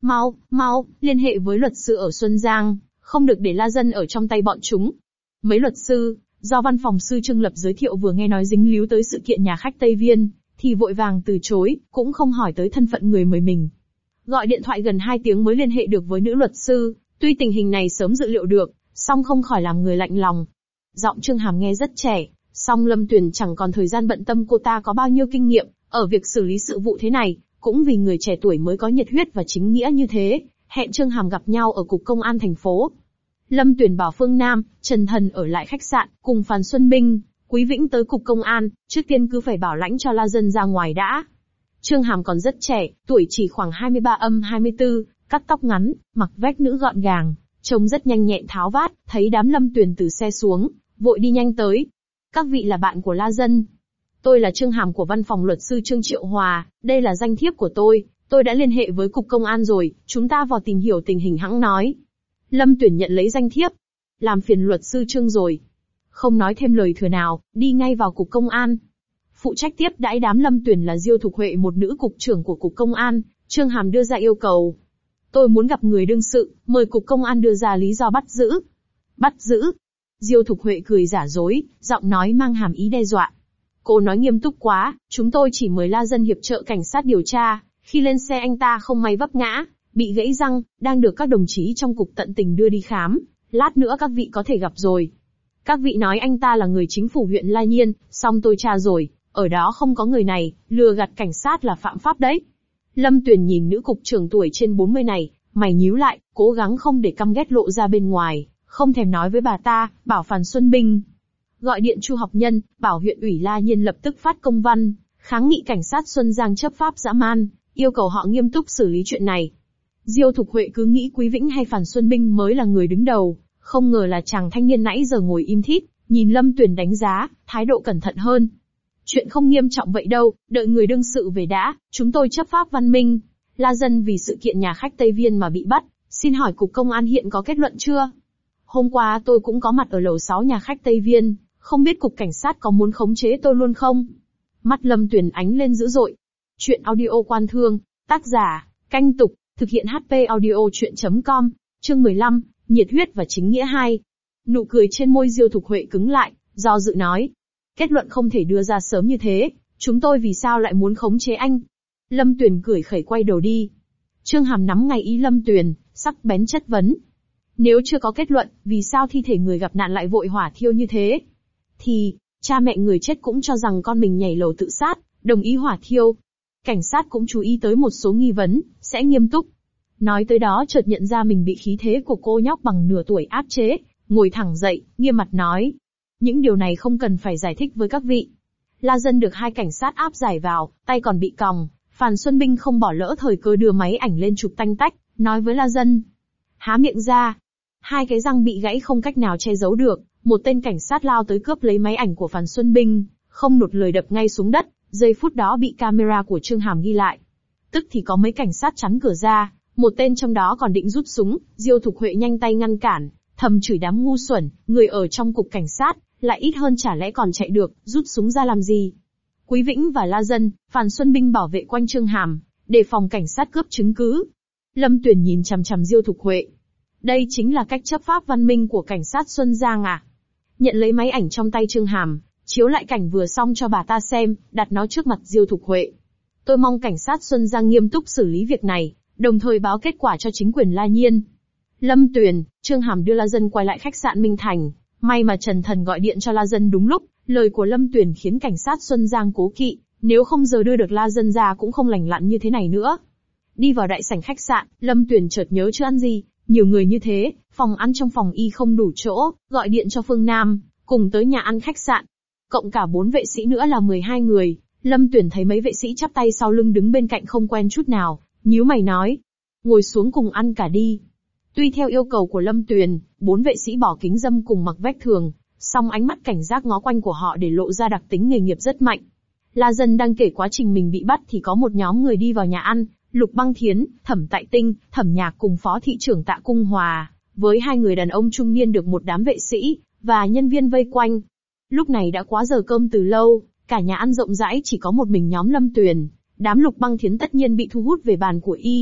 Mau, mau, liên hệ với luật sư ở Xuân Giang, không được để La Dân ở trong tay bọn chúng. Mấy luật sư, do văn phòng sư Trương Lập giới thiệu vừa nghe nói dính líu tới sự kiện nhà khách Tây Viên, thì vội vàng từ chối, cũng không hỏi tới thân phận người mời mình. Gọi điện thoại gần hai tiếng mới liên hệ được với nữ luật sư, tuy tình hình này sớm dự liệu được, song không khỏi làm người lạnh lòng. Giọng Trương Hàm nghe rất trẻ, song Lâm Tuyền chẳng còn thời gian bận tâm cô ta có bao nhiêu kinh nghiệm ở việc xử lý sự vụ thế này, cũng vì người trẻ tuổi mới có nhiệt huyết và chính nghĩa như thế, hẹn Trương Hàm gặp nhau ở cục công an thành phố. Lâm Tuyền bảo Phương Nam, Trần Thần ở lại khách sạn, cùng Phan Xuân Binh, Quý Vĩnh tới cục công an, trước tiên cứ phải bảo lãnh cho La Dân ra ngoài đã. Trương Hàm còn rất trẻ, tuổi chỉ khoảng hai mươi ba âm hai mươi tư, cắt tóc ngắn, mặc vest nữ gọn gàng, trông rất nhanh nhẹn tháo vát, thấy đám Lâm Tuyền từ xe xuống, vội đi nhanh tới. Các vị là bạn của La Dân. Tôi là Trương Hàm của văn phòng luật sư Trương Triệu Hòa, đây là danh thiếp của tôi, tôi đã liên hệ với cục công an rồi, chúng ta vào tìm hiểu tình hình hẵng nói. Lâm Tuyền nhận lấy danh thiếp. Làm phiền luật sư Trương rồi. Không nói thêm lời thừa nào, đi ngay vào cục công an. Phụ trách tiếp đãi đám Lâm Tuyền là Diêu Thục Huệ, một nữ cục trưởng của cục công an, Trương Hàm đưa ra yêu cầu. Tôi muốn gặp người đương sự, mời cục công an đưa ra lý do bắt giữ. Bắt giữ? Diêu Thục Huệ cười giả dối, giọng nói mang hàm ý đe dọa. Cô nói nghiêm túc quá, chúng tôi chỉ mời La Dân hiệp trợ cảnh sát điều tra, khi lên xe anh ta không may vấp ngã, bị gãy răng, đang được các đồng chí trong cục tận tình đưa đi khám, lát nữa các vị có thể gặp rồi. Các vị nói anh ta là người chính phủ huyện La Nhiên, song tôi tra rồi, ở đó không có người này, lừa gạt cảnh sát là phạm pháp đấy. Lâm Tuyền nhìn nữ cục trưởng tuổi trên bốn mươi này, mày nhíu lại, cố gắng không để căm ghét lộ ra bên ngoài, không thèm nói với bà ta, bảo Phan Xuân Binh gọi điện Chu Học Nhân, bảo huyện ủy La Nhiên lập tức phát công văn, kháng nghị cảnh sát Xuân Giang chấp pháp dã man, yêu cầu họ nghiêm túc xử lý chuyện này. Diêu Thục Huệ cứ nghĩ Quý Vĩnh hay Phan Xuân Binh mới là người đứng đầu, không ngờ là chàng thanh niên nãy giờ ngồi im thít, nhìn Lâm Tuyền đánh giá, thái độ cẩn thận hơn. Chuyện không nghiêm trọng vậy đâu, đợi người đương sự về đã, chúng tôi chấp pháp văn minh. La Dân vì sự kiện nhà khách Tây Viên mà bị bắt, xin hỏi cục công an hiện có kết luận chưa? Hôm qua tôi cũng có mặt ở lầu sáu nhà khách Tây Viên, không biết cục cảnh sát có muốn khống chế tôi luôn không? Mắt Lâm Tuyền ánh lên dữ dội. Chuyện audio quan thương, tác giả, Canh Tục, thực hiện hát pê audio chuyện chấm com, chương mười lăm, nhiệt huyết và chính nghĩa hai. Nụ cười trên môi Diêu Thục Huệ cứng lại, do dự nói. Kết luận không thể đưa ra sớm như thế, chúng tôi vì sao lại muốn khống chế anh? Lâm Tuyền cười khẩy quay đầu đi. Trương Hàm nắm ngay ý Lâm Tuyền, sắc bén chất vấn. Nếu chưa có kết luận, vì sao thi thể người gặp nạn lại vội hỏa thiêu như thế? Thì, cha mẹ người chết cũng cho rằng con mình nhảy lầu tự sát, đồng ý hỏa thiêu. Cảnh sát cũng chú ý tới một số nghi vấn, sẽ nghiêm túc. Nói tới đó chợt nhận ra mình bị khí thế của cô nhóc bằng nửa tuổi áp chế, ngồi thẳng dậy, nghiêm mặt nói. Những điều này không cần phải giải thích với các vị. La Dân được hai cảnh sát áp giải vào, tay còn bị còng. Phan Xuân Binh không bỏ lỡ thời cơ đưa máy ảnh lên chụp tanh tách, nói với La Dân. Há miệng ra. Hai cái răng bị gãy không cách nào che giấu được, một tên cảnh sát lao tới cướp lấy máy ảnh của Phan Xuân Binh, không nột lời đập ngay xuống đất, giây phút đó bị camera của Trương Hàm ghi lại. Tức thì có mấy cảnh sát chắn cửa ra, một tên trong đó còn định rút súng, Diêu Thục Huệ nhanh tay ngăn cản, thầm chửi đám ngu xuẩn, người ở trong cục cảnh sát, lại ít hơn chả lẽ còn chạy được, rút súng ra làm gì. Quý Vĩnh và La Dân, Phan Xuân Binh bảo vệ quanh Trương Hàm, đề phòng cảnh sát cướp chứng cứ. Lâm Tuyền nhìn chằm chằm Diêu Thục Huệ. Đây chính là cách chấp pháp văn minh của cảnh sát Xuân Giang à? Nhận lấy máy ảnh trong tay Trương Hàm, chiếu lại cảnh vừa xong cho bà ta xem, đặt nó trước mặt Diêu Thục Huệ. Tôi mong cảnh sát Xuân Giang nghiêm túc xử lý việc này, đồng thời báo kết quả cho chính quyền La Nhiên. Lâm Tuyền, Trương Hàm đưa La Dân quay lại khách sạn Minh Thành. May mà Trần Thần gọi điện cho La Dân đúng lúc, lời của Lâm Tuyền khiến cảnh sát Xuân Giang cố kỵ, nếu không giờ đưa được La Dân ra cũng không lành lặn như thế này nữa. Đi vào đại sảnh khách sạn, Lâm Tuyền chợt nhớ chưa ăn gì, nhiều người như thế, phòng ăn trong phòng y không đủ chỗ, gọi điện cho Phương Nam, cùng tới nhà ăn khách sạn. Cộng cả bốn vệ sĩ nữa là mười hai người, Lâm Tuyền thấy mấy vệ sĩ chắp tay sau lưng đứng bên cạnh không quen chút nào, nhíu mày nói. Ngồi xuống cùng ăn cả đi. Tuy theo yêu cầu của Lâm Tuyền, bốn vệ sĩ bỏ kính râm cùng mặc vest thường, song ánh mắt cảnh giác ngó quanh của họ để lộ ra đặc tính nghề nghiệp rất mạnh. La Dân đang kể quá trình mình bị bắt thì có một nhóm người đi vào nhà ăn, Lục Băng Thiến, Thẩm Tại Tinh, Thẩm Nhạc cùng Phó thị trưởng Tạ Cung Hòa, với hai người đàn ông trung niên được một đám vệ sĩ và nhân viên vây quanh. Lúc này đã quá giờ cơm từ lâu, cả nhà ăn rộng rãi chỉ có một mình nhóm Lâm Tuyền, đám Lục Băng Thiến tất nhiên bị thu hút về bàn của y.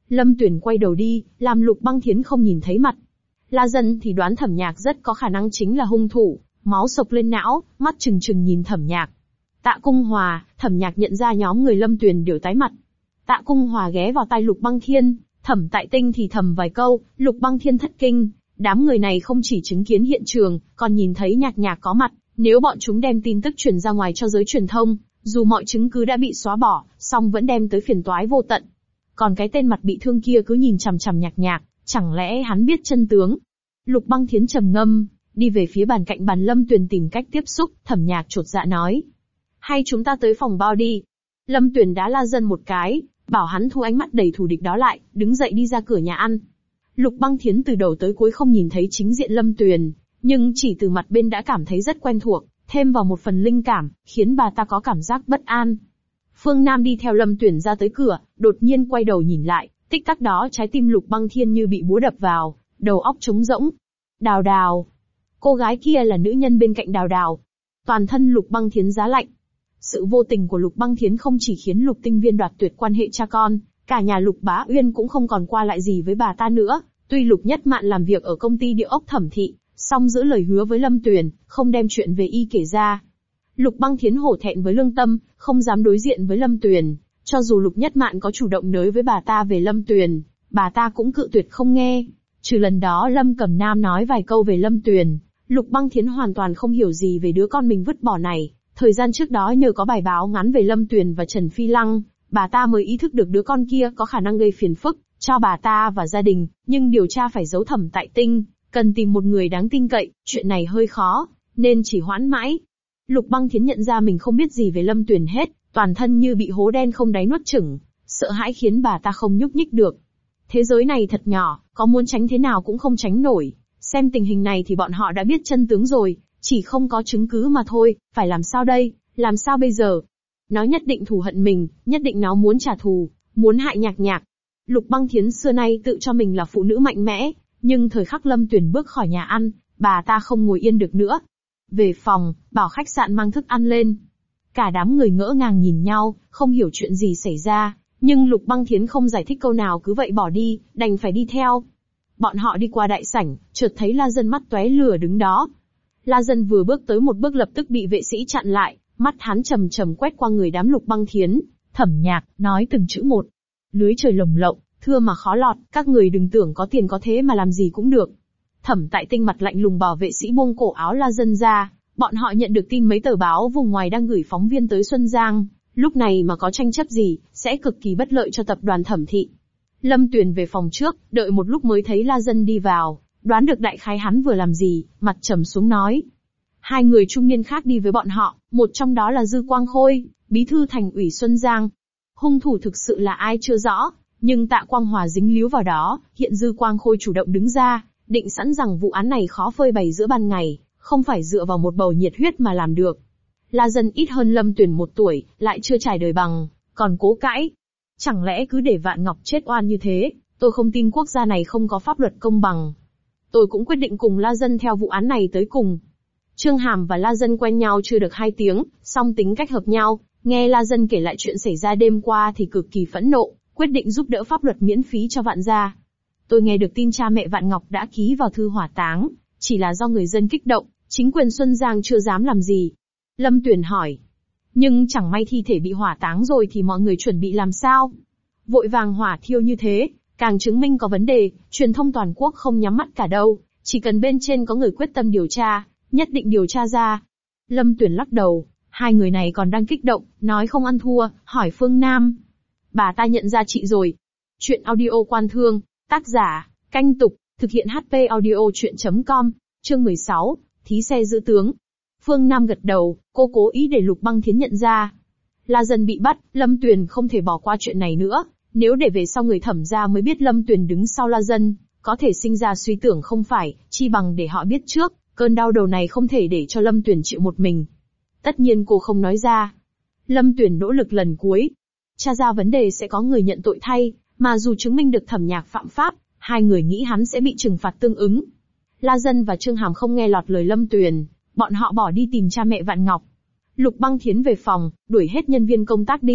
Lâm Tuyền quay đầu đi, làm Lục Băng Thiến không nhìn thấy mặt. La Dân thì đoán Thẩm Nhạc rất có khả năng chính là hung thủ, máu sộc lên não, mắt trừng trừng nhìn Thẩm Nhạc. Tạ Cung Hòa, Thẩm Nhạc nhận ra nhóm người Lâm Tuyền đều tái mặt. Tạ Cung Hòa ghé vào tai Lục Băng Thiên, Thẩm Tại Tinh thì thầm vài câu, Lục Băng Thiên thất kinh. Đám người này không chỉ chứng kiến hiện trường, còn nhìn thấy Nhạc Nhạc có mặt. Nếu bọn chúng đem tin tức truyền ra ngoài cho giới truyền thông, dù mọi chứng cứ đã bị xóa bỏ, song vẫn đem tới phiền toái vô tận. Còn cái tên mặt bị thương kia cứ nhìn chằm chằm Nhạc Nhạc, chẳng lẽ hắn biết chân tướng? Lục Băng Thiến trầm ngâm, đi về phía bàn cạnh bàn Lâm Tuyền tìm cách tiếp xúc. Thẩm Nhạc chột dạ nói, hay chúng ta tới phòng bao đi. Lâm Tuyền đá La Dân một cái, bảo hắn thu ánh mắt đầy thù địch đó lại, đứng dậy đi ra cửa nhà ăn. Lục Băng Thiến từ đầu tới cuối không nhìn thấy chính diện Lâm Tuyền, nhưng chỉ từ mặt bên đã cảm thấy rất quen thuộc, thêm vào một phần linh cảm, khiến bà ta có cảm giác bất an. Phương Nam đi theo Lâm Tuyền ra tới cửa, đột nhiên quay đầu nhìn lại, tích tắc đó trái tim Lục Băng Thiên như bị búa đập vào, đầu óc trống rỗng. Đào Đào. Cô gái kia là nữ nhân bên cạnh Đào Đào. Toàn thân Lục Băng Thiến giá lạnh. Sự vô tình của Lục Băng Thiến không chỉ khiến Lục Tinh Viên đoạt tuyệt quan hệ cha con, cả nhà Lục Bá Uyên cũng không còn qua lại gì với bà ta nữa. Tuy Lục Nhất Mạn làm việc ở công ty địa ốc Thẩm thị, song giữ lời hứa với Lâm Tuyền, không đem chuyện về y kể ra. Lục Băng Thiến hổ thẹn với lương tâm, không dám đối diện với Lâm Tuyền. Cho dù Lục Nhất Mạn có chủ động nới với bà ta về Lâm Tuyền, bà ta cũng cự tuyệt không nghe. Trừ lần đó Lâm Cẩm Nam nói vài câu về Lâm Tuyền, Lục Băng Thiến hoàn toàn không hiểu gì về đứa con mình vứt bỏ này. Thời gian trước đó nhờ có bài báo ngắn về Lâm Tuyền và Trần Phi Lăng, bà ta mới ý thức được đứa con kia có khả năng gây phiền phức cho bà ta và gia đình, nhưng điều tra phải giấu Thẩm Tại Tinh, cần tìm một người đáng tin cậy, chuyện này hơi khó, nên chỉ hoãn mãi. Lục Băng Thiến nhận ra mình không biết gì về Lâm Tuyền hết, toàn thân như bị hố đen không đáy nuốt chửng, sợ hãi khiến bà ta không nhúc nhích được. Thế giới này thật nhỏ, có muốn tránh thế nào cũng không tránh nổi. Xem tình hình này thì bọn họ đã biết chân tướng rồi, chỉ không có chứng cứ mà thôi, phải làm sao đây, làm sao bây giờ? Nó nhất định thù hận mình, nhất định nó muốn trả thù, muốn hại Nhạc Nhạc. Lục Băng Thiến xưa nay tự cho mình là phụ nữ mạnh mẽ, nhưng thời khắc Lâm Tuyền bước khỏi nhà ăn, bà ta không ngồi yên được nữa. Về phòng, bảo khách sạn mang thức ăn lên. Cả đám người ngỡ ngàng nhìn nhau, không hiểu chuyện gì xảy ra, nhưng Lục Băng Thiến không giải thích câu nào cứ vậy bỏ đi, đành phải đi theo. Bọn họ đi qua đại sảnh, chợt thấy La Dân mắt tóe lửa đứng đó. La Dân vừa bước tới một bước lập tức bị vệ sĩ chặn lại, mắt hắn trầm trầm quét qua người đám Lục Băng Thiến. Thẩm Nhạc, nói từng chữ một. Lưới trời lồng lộng, thưa mà khó lọt, các người đừng tưởng có tiền có thế mà làm gì cũng được. Thẩm Tại Tinh mặt lạnh lùng bảo vệ sĩ buông cổ áo La Dân ra, bọn họ nhận được tin mấy tờ báo vùng ngoài đang gửi phóng viên tới Xuân Giang, lúc này mà có tranh chấp gì, sẽ cực kỳ bất lợi cho tập đoàn Thẩm thị. Lâm Tuyền về phòng trước, đợi một lúc mới thấy La Dân đi vào, đoán được đại khái hắn vừa làm gì, mặt trầm xuống nói. Hai người trung niên khác đi với bọn họ, một trong đó là Dư Quang Khôi, bí thư thành ủy Xuân Giang. Hung thủ thực sự là ai chưa rõ, nhưng Tạ Quang Hòa dính líu vào đó, hiện Dư Quang Khôi chủ động đứng ra, định sẵn rằng vụ án này khó phơi bày giữa ban ngày, không phải dựa vào một bầu nhiệt huyết mà làm được. La Dân ít hơn Lâm Tuyền một tuổi, lại chưa trải đời bằng, còn cố cãi. Chẳng lẽ cứ để Vạn Ngọc chết oan như thế, tôi không tin quốc gia này không có pháp luật công bằng. Tôi cũng quyết định cùng La Dân theo vụ án này tới cùng. Trương Hàm và La Dân quen nhau chưa được hai tiếng, song tính cách hợp nhau, nghe La Dân kể lại chuyện xảy ra đêm qua thì cực kỳ phẫn nộ, quyết định giúp đỡ pháp luật miễn phí cho Vạn gia. Tôi nghe được tin cha mẹ Vạn Ngọc đã ký vào thư hỏa táng, chỉ là do người dân kích động, chính quyền Xuân Giang chưa dám làm gì. Lâm Tuyền hỏi. Nhưng chẳng may thi thể bị hỏa táng rồi thì mọi người chuẩn bị làm sao? Vội vàng hỏa thiêu như thế, càng chứng minh có vấn đề, truyền thông toàn quốc không nhắm mắt cả đâu, chỉ cần bên trên có người quyết tâm điều tra, nhất định điều tra ra. Lâm Tuyền lắc đầu, hai người này còn đang kích động, nói không ăn thua, hỏi Phương Nam. Bà ta nhận ra chị rồi. Chuyện audio Quan Thương, tác giả, Canh Tục, thực hiện hát pê audio chuyện chấm com, chương mười sáu, thí xe giữ tướng. Phương Nam gật đầu, cô cố ý để Lục Băng Thiến nhận ra. La Dân bị bắt, Lâm Tuyền không thể bỏ qua chuyện này nữa, nếu để về sau người Thẩm gia mới biết Lâm Tuyền đứng sau La Dân, có thể sinh ra suy tưởng không phải, chi bằng để họ biết trước, cơn đau đầu này không thể để cho Lâm Tuyền chịu một mình. Tất nhiên cô không nói ra. Lâm Tuyền nỗ lực lần cuối. Tra ra vấn đề sẽ có người nhận tội thay, mà dù chứng minh được Thẩm Nhạc phạm pháp, hai người nghĩ hắn sẽ bị trừng phạt tương ứng. La Dân và Trương Hàm không nghe lọt lời Lâm Tuyền, bọn họ bỏ đi tìm cha mẹ Vạn Ngọc. Lục Băng Thiến về phòng, đuổi hết nhân viên công tác đi,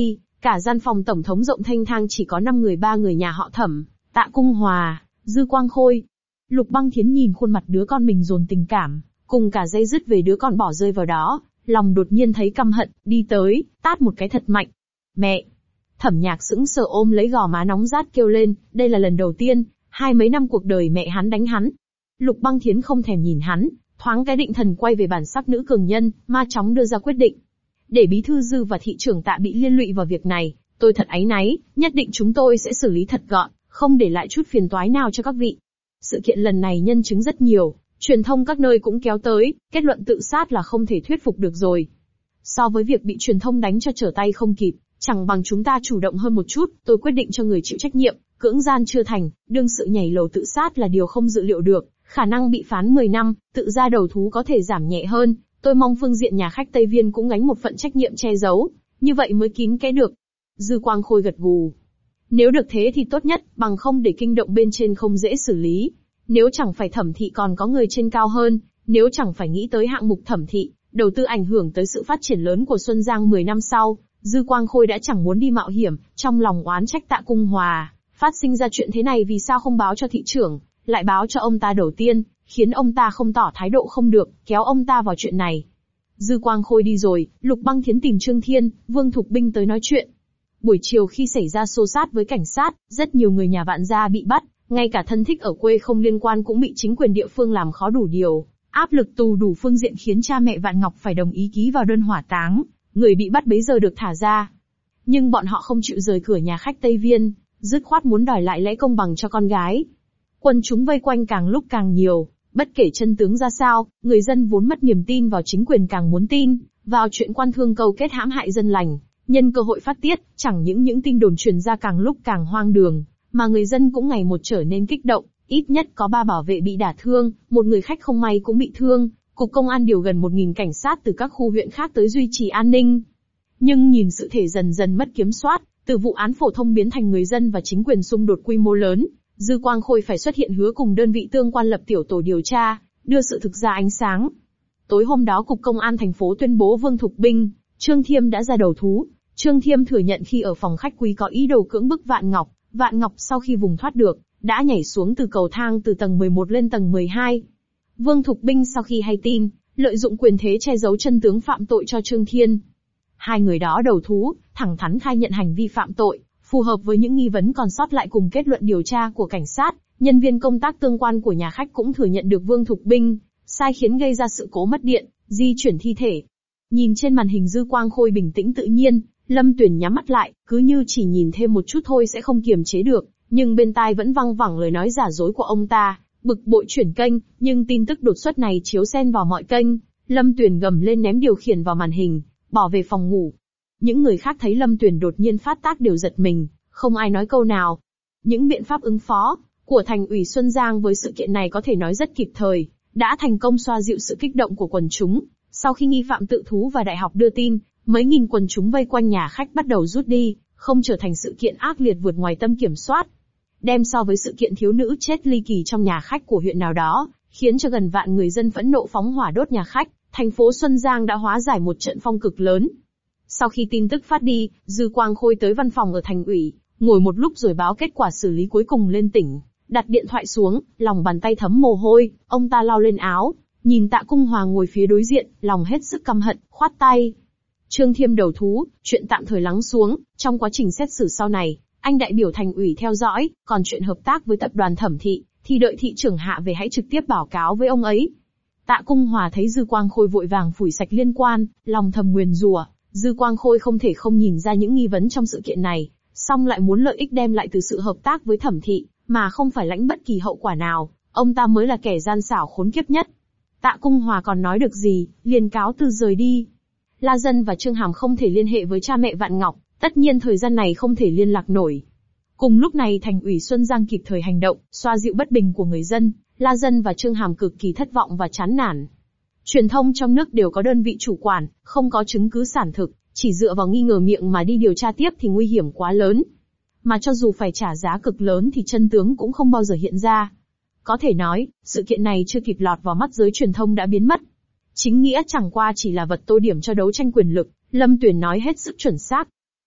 Cả gian phòng tổng thống rộng thanh thang chỉ có năm người, ba người nhà họ Thẩm, Tạ Cung Hòa, Dư Quang Khôi. Lục Băng Thiến nhìn khuôn mặt đứa con mình dồn tình cảm, cùng cả dây dứt về đứa con bỏ rơi vào đó, lòng đột nhiên thấy căm hận, đi tới, tát một cái thật mạnh. Mẹ! Thẩm Nhạc sững sờ ôm lấy gò má nóng rát kêu lên, đây là lần đầu tiên, hai mấy năm cuộc đời mẹ hắn đánh hắn. Lục Băng Thiến không thèm nhìn hắn, thoáng cái định thần quay về bản sắc nữ cường nhân, ma chóng đưa ra quyết định. Để bí thư Dư và thị trưởng Tạ bị liên lụy vào việc này, tôi thật áy náy, nhất định chúng tôi sẽ xử lý thật gọn, không để lại chút phiền toái nào cho các vị. Sự kiện lần này nhân chứng rất nhiều, truyền thông các nơi cũng kéo tới, kết luận tự sát là không thể thuyết phục được rồi. So với việc bị truyền thông đánh cho trở tay không kịp, chẳng bằng chúng ta chủ động hơn một chút, tôi quyết định cho người chịu trách nhiệm, cưỡng gian chưa thành, đương sự nhảy lầu tự sát là điều không dự liệu được, khả năng bị phán mười năm, tự ra đầu thú có thể giảm nhẹ hơn, tôi mong phương diện nhà khách Tây Viên cũng gánh một phận trách nhiệm che giấu, như vậy mới kín kẽ được. Dư Quang Khôi gật gù. Nếu được thế thì tốt nhất, bằng không để kinh động bên trên không dễ xử lý. Nếu chẳng phải thẩm thị còn có người trên cao hơn, nếu chẳng phải nghĩ tới hạng mục thẩm thị, đầu tư ảnh hưởng tới sự phát triển lớn của Xuân Giang mười năm sau, Dư Quang Khôi đã chẳng muốn đi mạo hiểm, trong lòng oán trách Tạ Cung Hòa. Phát sinh ra chuyện thế này vì sao không báo cho thị trưởng, lại báo cho ông ta đầu tiên, khiến ông ta không tỏ thái độ không được, kéo ông ta vào chuyện này. Dư Quang Khôi đi rồi, Lục Băng Thiến tìm Trương Thiên, Vương Thục Binh tới nói chuyện. Buổi chiều khi xảy ra xô xát với cảnh sát, rất nhiều người nhà Vạn gia bị bắt, ngay cả thân thích ở quê không liên quan cũng bị chính quyền địa phương làm khó đủ điều. Áp lực tù đủ phương diện khiến cha mẹ Vạn Ngọc phải đồng ý ký vào đơn hỏa táng, người bị bắt bấy giờ được thả ra. Nhưng bọn họ không chịu rời cửa nhà khách Tây Viên, dứt khoát muốn đòi lại lẽ công bằng cho con gái. Quân chúng vây quanh càng lúc càng nhiều, bất kể chân tướng ra sao, người dân vốn mất niềm tin vào chính quyền càng muốn tin vào chuyện quan thương câu kết hãm hại dân lành, nhân cơ hội phát tiết, chẳng những những tin đồn truyền ra càng lúc càng hoang đường, mà người dân cũng ngày một trở nên kích động, ít nhất có ba bảo vệ bị đả thương, một người khách không may cũng bị thương, cục công an điều gần một nghìn cảnh sát từ các khu huyện khác tới duy trì an ninh. Nhưng nhìn sự thể dần dần mất kiểm soát, từ vụ án phổ thông biến thành người dân và chính quyền xung đột quy mô lớn, Dư Quang Khôi phải xuất hiện hứa cùng đơn vị tương quan lập tiểu tổ điều tra, đưa sự thực ra ánh sáng. Tối hôm đó cục công an thành phố tuyên bố Vương Thục Binh, Trương Thiêm đã ra đầu thú. Trương Thiêm thừa nhận khi ở phòng khách quý có ý đồ cưỡng bức Vạn Ngọc, Vạn Ngọc sau khi vùng thoát được, đã nhảy xuống từ cầu thang từ tầng mười một lên tầng mười hai. Vương Thục Binh sau khi hay tin, lợi dụng quyền thế che giấu chân tướng phạm tội cho Trương Thiên. Hai người đó đầu thú, thẳng thắn khai nhận hành vi phạm tội, phù hợp với những nghi vấn còn sót lại cùng kết luận điều tra của cảnh sát, nhân viên công tác tương quan của nhà khách cũng thừa nhận được Vương Thục Binh sai khiến gây ra sự cố mất điện, di chuyển thi thể. Nhìn trên màn hình Dư Quang Khôi bình tĩnh tự nhiên, Lâm Tuyển nhắm mắt lại, cứ như chỉ nhìn thêm một chút thôi sẽ không kiềm chế được, nhưng bên tai vẫn văng vẳng lời nói giả dối của ông ta, bực bội chuyển kênh, nhưng tin tức đột xuất này chiếu xen vào mọi kênh. Lâm Tuyển gầm lên ném điều khiển vào màn hình, bỏ về phòng ngủ. Những người khác thấy Lâm Tuyển đột nhiên phát tác đều giật mình, không ai nói câu nào. Những biện pháp ứng phó của thành ủy Xuân Giang với sự kiện này có thể nói rất kịp thời, đã thành công xoa dịu sự kích động của quần chúng. Sau khi nghi phạm tự thú và đại học đưa tin, mấy nghìn quần chúng vây quanh nhà khách bắt đầu rút đi, không trở thành sự kiện ác liệt vượt ngoài tâm kiểm soát. Đem so với sự kiện thiếu nữ chết ly kỳ trong nhà khách của huyện nào đó, khiến cho gần vạn người dân phẫn nộ phóng hỏa đốt nhà khách, thành phố Xuân Giang đã hóa giải một trận phong cực lớn. Sau khi tin tức phát đi, Dư Quang Khôi tới văn phòng ở thành ủy, ngồi một lúc rồi báo kết quả xử lý cuối cùng lên tỉnh, đặt điện thoại xuống, lòng bàn tay thấm mồ hôi, ông ta lau lên áo, nhìn Tạ Cung Hòa ngồi phía đối diện, lòng hết sức căm hận, khoát tay. Trương Thiêm đầu thú, chuyện tạm thời lắng xuống, trong quá trình xét xử sau này, anh đại biểu thành ủy theo dõi, còn chuyện hợp tác với tập đoàn Thẩm thị, thì đợi thị trưởng hạ về hãy trực tiếp báo cáo với ông ấy. Tạ Cung Hòa thấy Dư Quang Khôi vội vàng phủi sạch liên quan, lòng thầm nguyền rủa, Dư Quang Khôi không thể không nhìn ra những nghi vấn trong sự kiện này, song lại muốn lợi ích đem lại từ sự hợp tác với Thẩm thị, mà không phải lãnh bất kỳ hậu quả nào, ông ta mới là kẻ gian xảo khốn kiếp nhất. Tạ Cung Hòa còn nói được gì, liền cáo từ rời đi. La Dân và Trương Hàm không thể liên hệ với cha mẹ Vạn Ngọc, tất nhiên thời gian này không thể liên lạc nổi. Cùng lúc này thành ủy Xuân Giang kịp thời hành động, xoa dịu bất bình của người dân, La Dân và Trương Hàm cực kỳ thất vọng và chán nản. Truyền thông trong nước đều có đơn vị chủ quản, không có chứng cứ sản thực, chỉ dựa vào nghi ngờ miệng mà đi điều tra tiếp thì nguy hiểm quá lớn. Mà cho dù phải trả giá cực lớn thì chân tướng cũng không bao giờ hiện ra. Có thể nói, sự kiện này chưa kịp lọt vào mắt giới truyền thông đã biến mất. Chính nghĩa chẳng qua chỉ là vật tô điểm cho đấu tranh quyền lực, Lâm Tuyển nói hết sức chuẩn xác.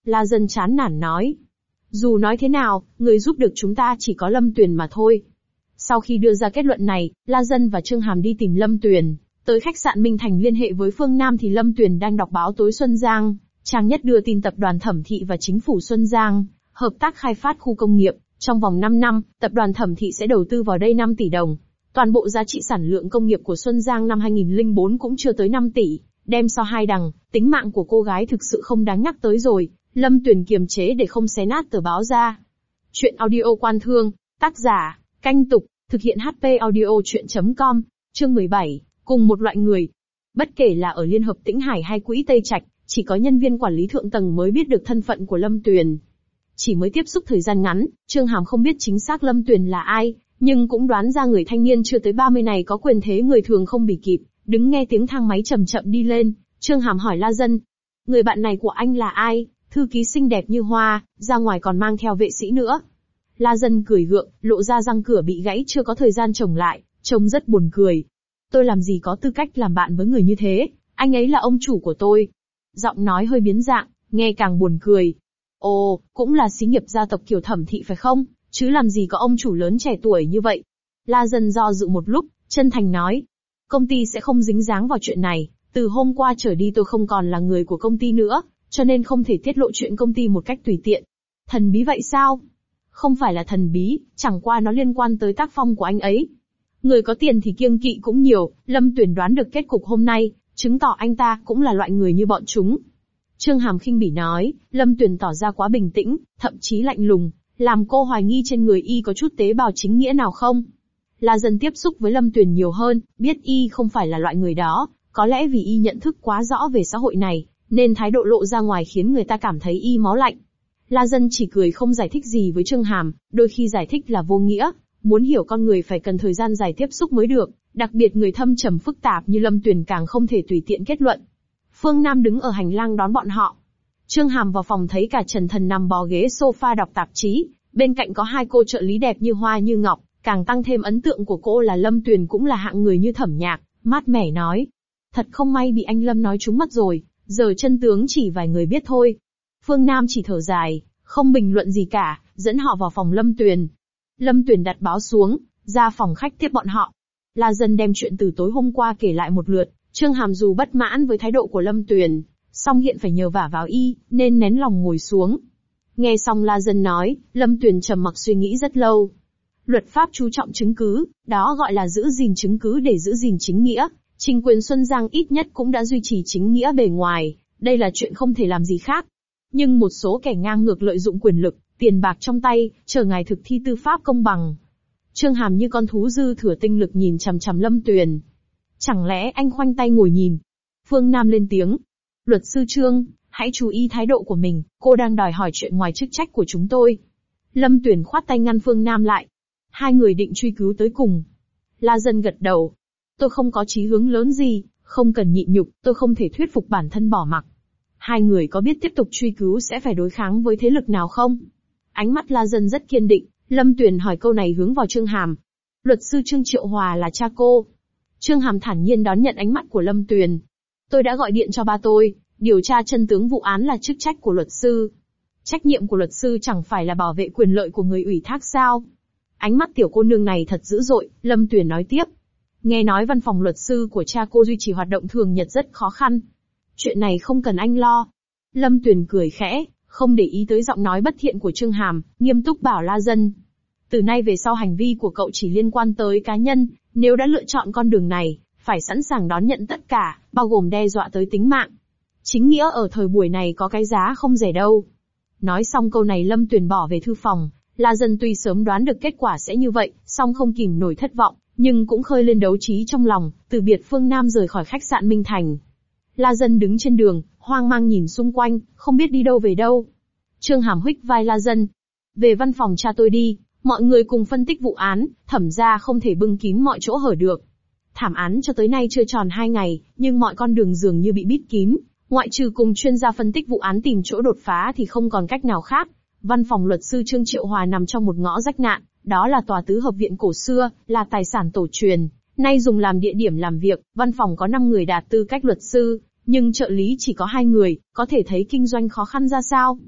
La Dân chán nản nói. Dù nói thế nào, người giúp được chúng ta chỉ có Lâm Tuyền mà thôi. Sau khi đưa ra kết luận này, La Dân và Trương Hàm đi tìm Lâm Tuyền. Tới khách sạn Minh Thành liên hệ với Phương Nam thì Lâm Tuyền đang đọc báo tối Xuân Giang. Trang nhất đưa tin tập đoàn Thẩm Thị và chính phủ Xuân Giang hợp tác khai phát khu công nghiệp. Trong vòng năm năm, tập đoàn Thẩm Thị sẽ đầu tư vào đây năm tỷ đồng. Toàn bộ giá trị sản lượng công nghiệp của Xuân Giang năm hai nghìn lẻ bốn cũng chưa tới năm tỷ. Đem so hai đằng, tính mạng của cô gái thực sự không đáng nhắc tới rồi. Lâm Tuyền kiềm chế để không xé nát tờ báo ra. Chuyện audio quan thương, tác giả, Canh Tục, thực hiện hát pê audio chuyện chấm com, chương mười bảy, cùng một loại người. Bất kể là ở Liên Hợp Tĩnh Hải hay Quỹ Tây Trạch, chỉ có nhân viên quản lý thượng tầng mới biết được thân phận của Lâm Tuyền. Chỉ mới tiếp xúc thời gian ngắn, Trương Hàm không biết chính xác Lâm Tuyền là ai, nhưng cũng đoán ra người thanh niên chưa tới ba mươi này có quyền thế người thường không bì kịp. Đứng nghe tiếng thang máy chậm chậm đi lên, Trương Hàm hỏi La Dân. Người bạn này của anh là ai? Thư ký xinh đẹp như hoa, ra ngoài còn mang theo vệ sĩ nữa. La Dân cười gượng, lộ ra răng cửa bị gãy chưa có thời gian trồng lại, trông rất buồn cười. Tôi làm gì có tư cách làm bạn với người như thế, anh ấy là ông chủ của tôi. Giọng nói hơi biến dạng, nghe càng buồn cười. Ồ, cũng là xí nghiệp gia tộc kiểu Thẩm Thị phải không, chứ làm gì có ông chủ lớn trẻ tuổi như vậy. La Dân do dự một lúc, chân thành nói. Công ty sẽ không dính dáng vào chuyện này, từ hôm qua trở đi tôi không còn là người của công ty nữa, cho nên không thể tiết lộ chuyện công ty một cách tùy tiện. Thần bí vậy sao? Không phải là thần bí, chẳng qua nó liên quan tới tác phong của anh ấy. Người có tiền thì kiêng kỵ cũng nhiều, Lâm Tuyền đoán được kết cục hôm nay, chứng tỏ anh ta cũng là loại người như bọn chúng. Trương Hàm khinh bỉ nói, Lâm Tuyền tỏ ra quá bình tĩnh, thậm chí lạnh lùng, làm cô hoài nghi trên người y có chút tế bào chính nghĩa nào không. La Dân tiếp xúc với Lâm Tuyền nhiều hơn, biết y không phải là loại người đó, có lẽ vì y nhận thức quá rõ về xã hội này, nên thái độ lộ ra ngoài khiến người ta cảm thấy y máu lạnh. La Dân chỉ cười không giải thích gì với Trương Hàm, đôi khi giải thích là vô nghĩa, muốn hiểu con người phải cần thời gian dài tiếp xúc mới được, đặc biệt người thâm trầm phức tạp như Lâm Tuyền càng không thể tùy tiện kết luận. Phương Nam đứng ở hành lang đón bọn họ. Trương Hàm vào phòng thấy cả Trần Thần nằm bò ghế sofa đọc tạp chí, bên cạnh có hai cô trợ lý đẹp như hoa như ngọc, càng tăng thêm ấn tượng của cô là Lâm Tuyền cũng là hạng người như Thẩm Nhạc, mát mẻ nói. Thật không may bị anh Lâm nói trúng mắt rồi, giờ chân tướng chỉ vài người biết thôi. Phương Nam chỉ thở dài, không bình luận gì cả, dẫn họ vào phòng Lâm Tuyền. Lâm Tuyền đặt báo xuống, ra phòng khách tiếp bọn họ. La Dân đem chuyện từ tối hôm qua kể lại một lượt, Trương Hàm dù bất mãn với thái độ của Lâm Tuyền, song hiện phải nhờ vả vào y, nên nén lòng ngồi xuống. Nghe xong La Dân nói, Lâm Tuyền trầm mặc suy nghĩ rất lâu. Luật pháp chú trọng chứng cứ, đó gọi là giữ gìn chứng cứ để giữ gìn chính nghĩa. Chính quyền Xuân Giang ít nhất cũng đã duy trì chính nghĩa bề ngoài, đây là chuyện không thể làm gì khác. Nhưng một số kẻ ngang ngược lợi dụng quyền lực, tiền bạc trong tay, chờ ngài thực thi tư pháp công bằng. Trương Hàm như con thú dư thừa tinh lực nhìn chằm chằm Lâm Tuyền. Chẳng lẽ anh khoanh tay ngồi nhìn? Phương Nam lên tiếng. Luật sư Trương, hãy chú ý thái độ của mình, cô đang đòi hỏi chuyện ngoài chức trách của chúng tôi. Lâm Tuyền khoát tay ngăn Phương Nam lại. Hai người định truy cứu tới cùng. La Dân gật đầu. Tôi không có chí hướng lớn gì, không cần nhịn nhục, tôi không thể thuyết phục bản thân bỏ mặc. Hai người có biết tiếp tục truy cứu sẽ phải đối kháng với thế lực nào không? Ánh mắt La Dân rất kiên định, Lâm Tuyền hỏi câu này hướng vào Trương Hàm. Luật sư Trương Triệu Hòa là cha cô. Trương Hàm thản nhiên đón nhận ánh mắt của Lâm Tuyền. Tôi đã gọi điện cho ba tôi, điều tra chân tướng vụ án là chức trách của luật sư. Trách nhiệm của luật sư chẳng phải là bảo vệ quyền lợi của người ủy thác sao? Ánh mắt tiểu cô nương này thật dữ dội, Lâm Tuyền nói tiếp. Nghe nói văn phòng luật sư của cha cô duy trì hoạt động thường nhật rất khó khăn. Chuyện này không cần anh lo. Lâm Tuyền cười khẽ, không để ý tới giọng nói bất thiện của Trương Hàm, nghiêm túc bảo La Dân. Từ nay về sau hành vi của cậu chỉ liên quan tới cá nhân, nếu đã lựa chọn con đường này, phải sẵn sàng đón nhận tất cả, bao gồm đe dọa tới tính mạng. Chính nghĩa ở thời buổi này có cái giá không rẻ đâu. Nói xong câu này Lâm Tuyền bỏ về thư phòng, La Dân tuy sớm đoán được kết quả sẽ như vậy, song không kìm nổi thất vọng, nhưng cũng khơi lên đấu trí trong lòng, từ biệt Phương Nam rời khỏi khách sạn Minh Thành. La Dân đứng trên đường, hoang mang nhìn xung quanh, không biết đi đâu về đâu. Trương Hàm huých vai La Dân. Về văn phòng cha tôi đi, mọi người cùng phân tích vụ án, Thẩm gia không thể bưng kín mọi chỗ hở được. Thảm án cho tới nay chưa tròn hai ngày, nhưng mọi con đường dường như bị bít kín, ngoại trừ cùng chuyên gia phân tích vụ án tìm chỗ đột phá thì không còn cách nào khác. Văn phòng luật sư Trương Triệu Hòa nằm trong một ngõ rách nạn, đó là tòa tứ hợp viện cổ xưa, là tài sản tổ truyền, nay dùng làm địa điểm làm việc. Văn phòng có năm người đạt tư cách luật sư, nhưng trợ lý chỉ có hai người, có thể thấy kinh doanh khó khăn ra sao.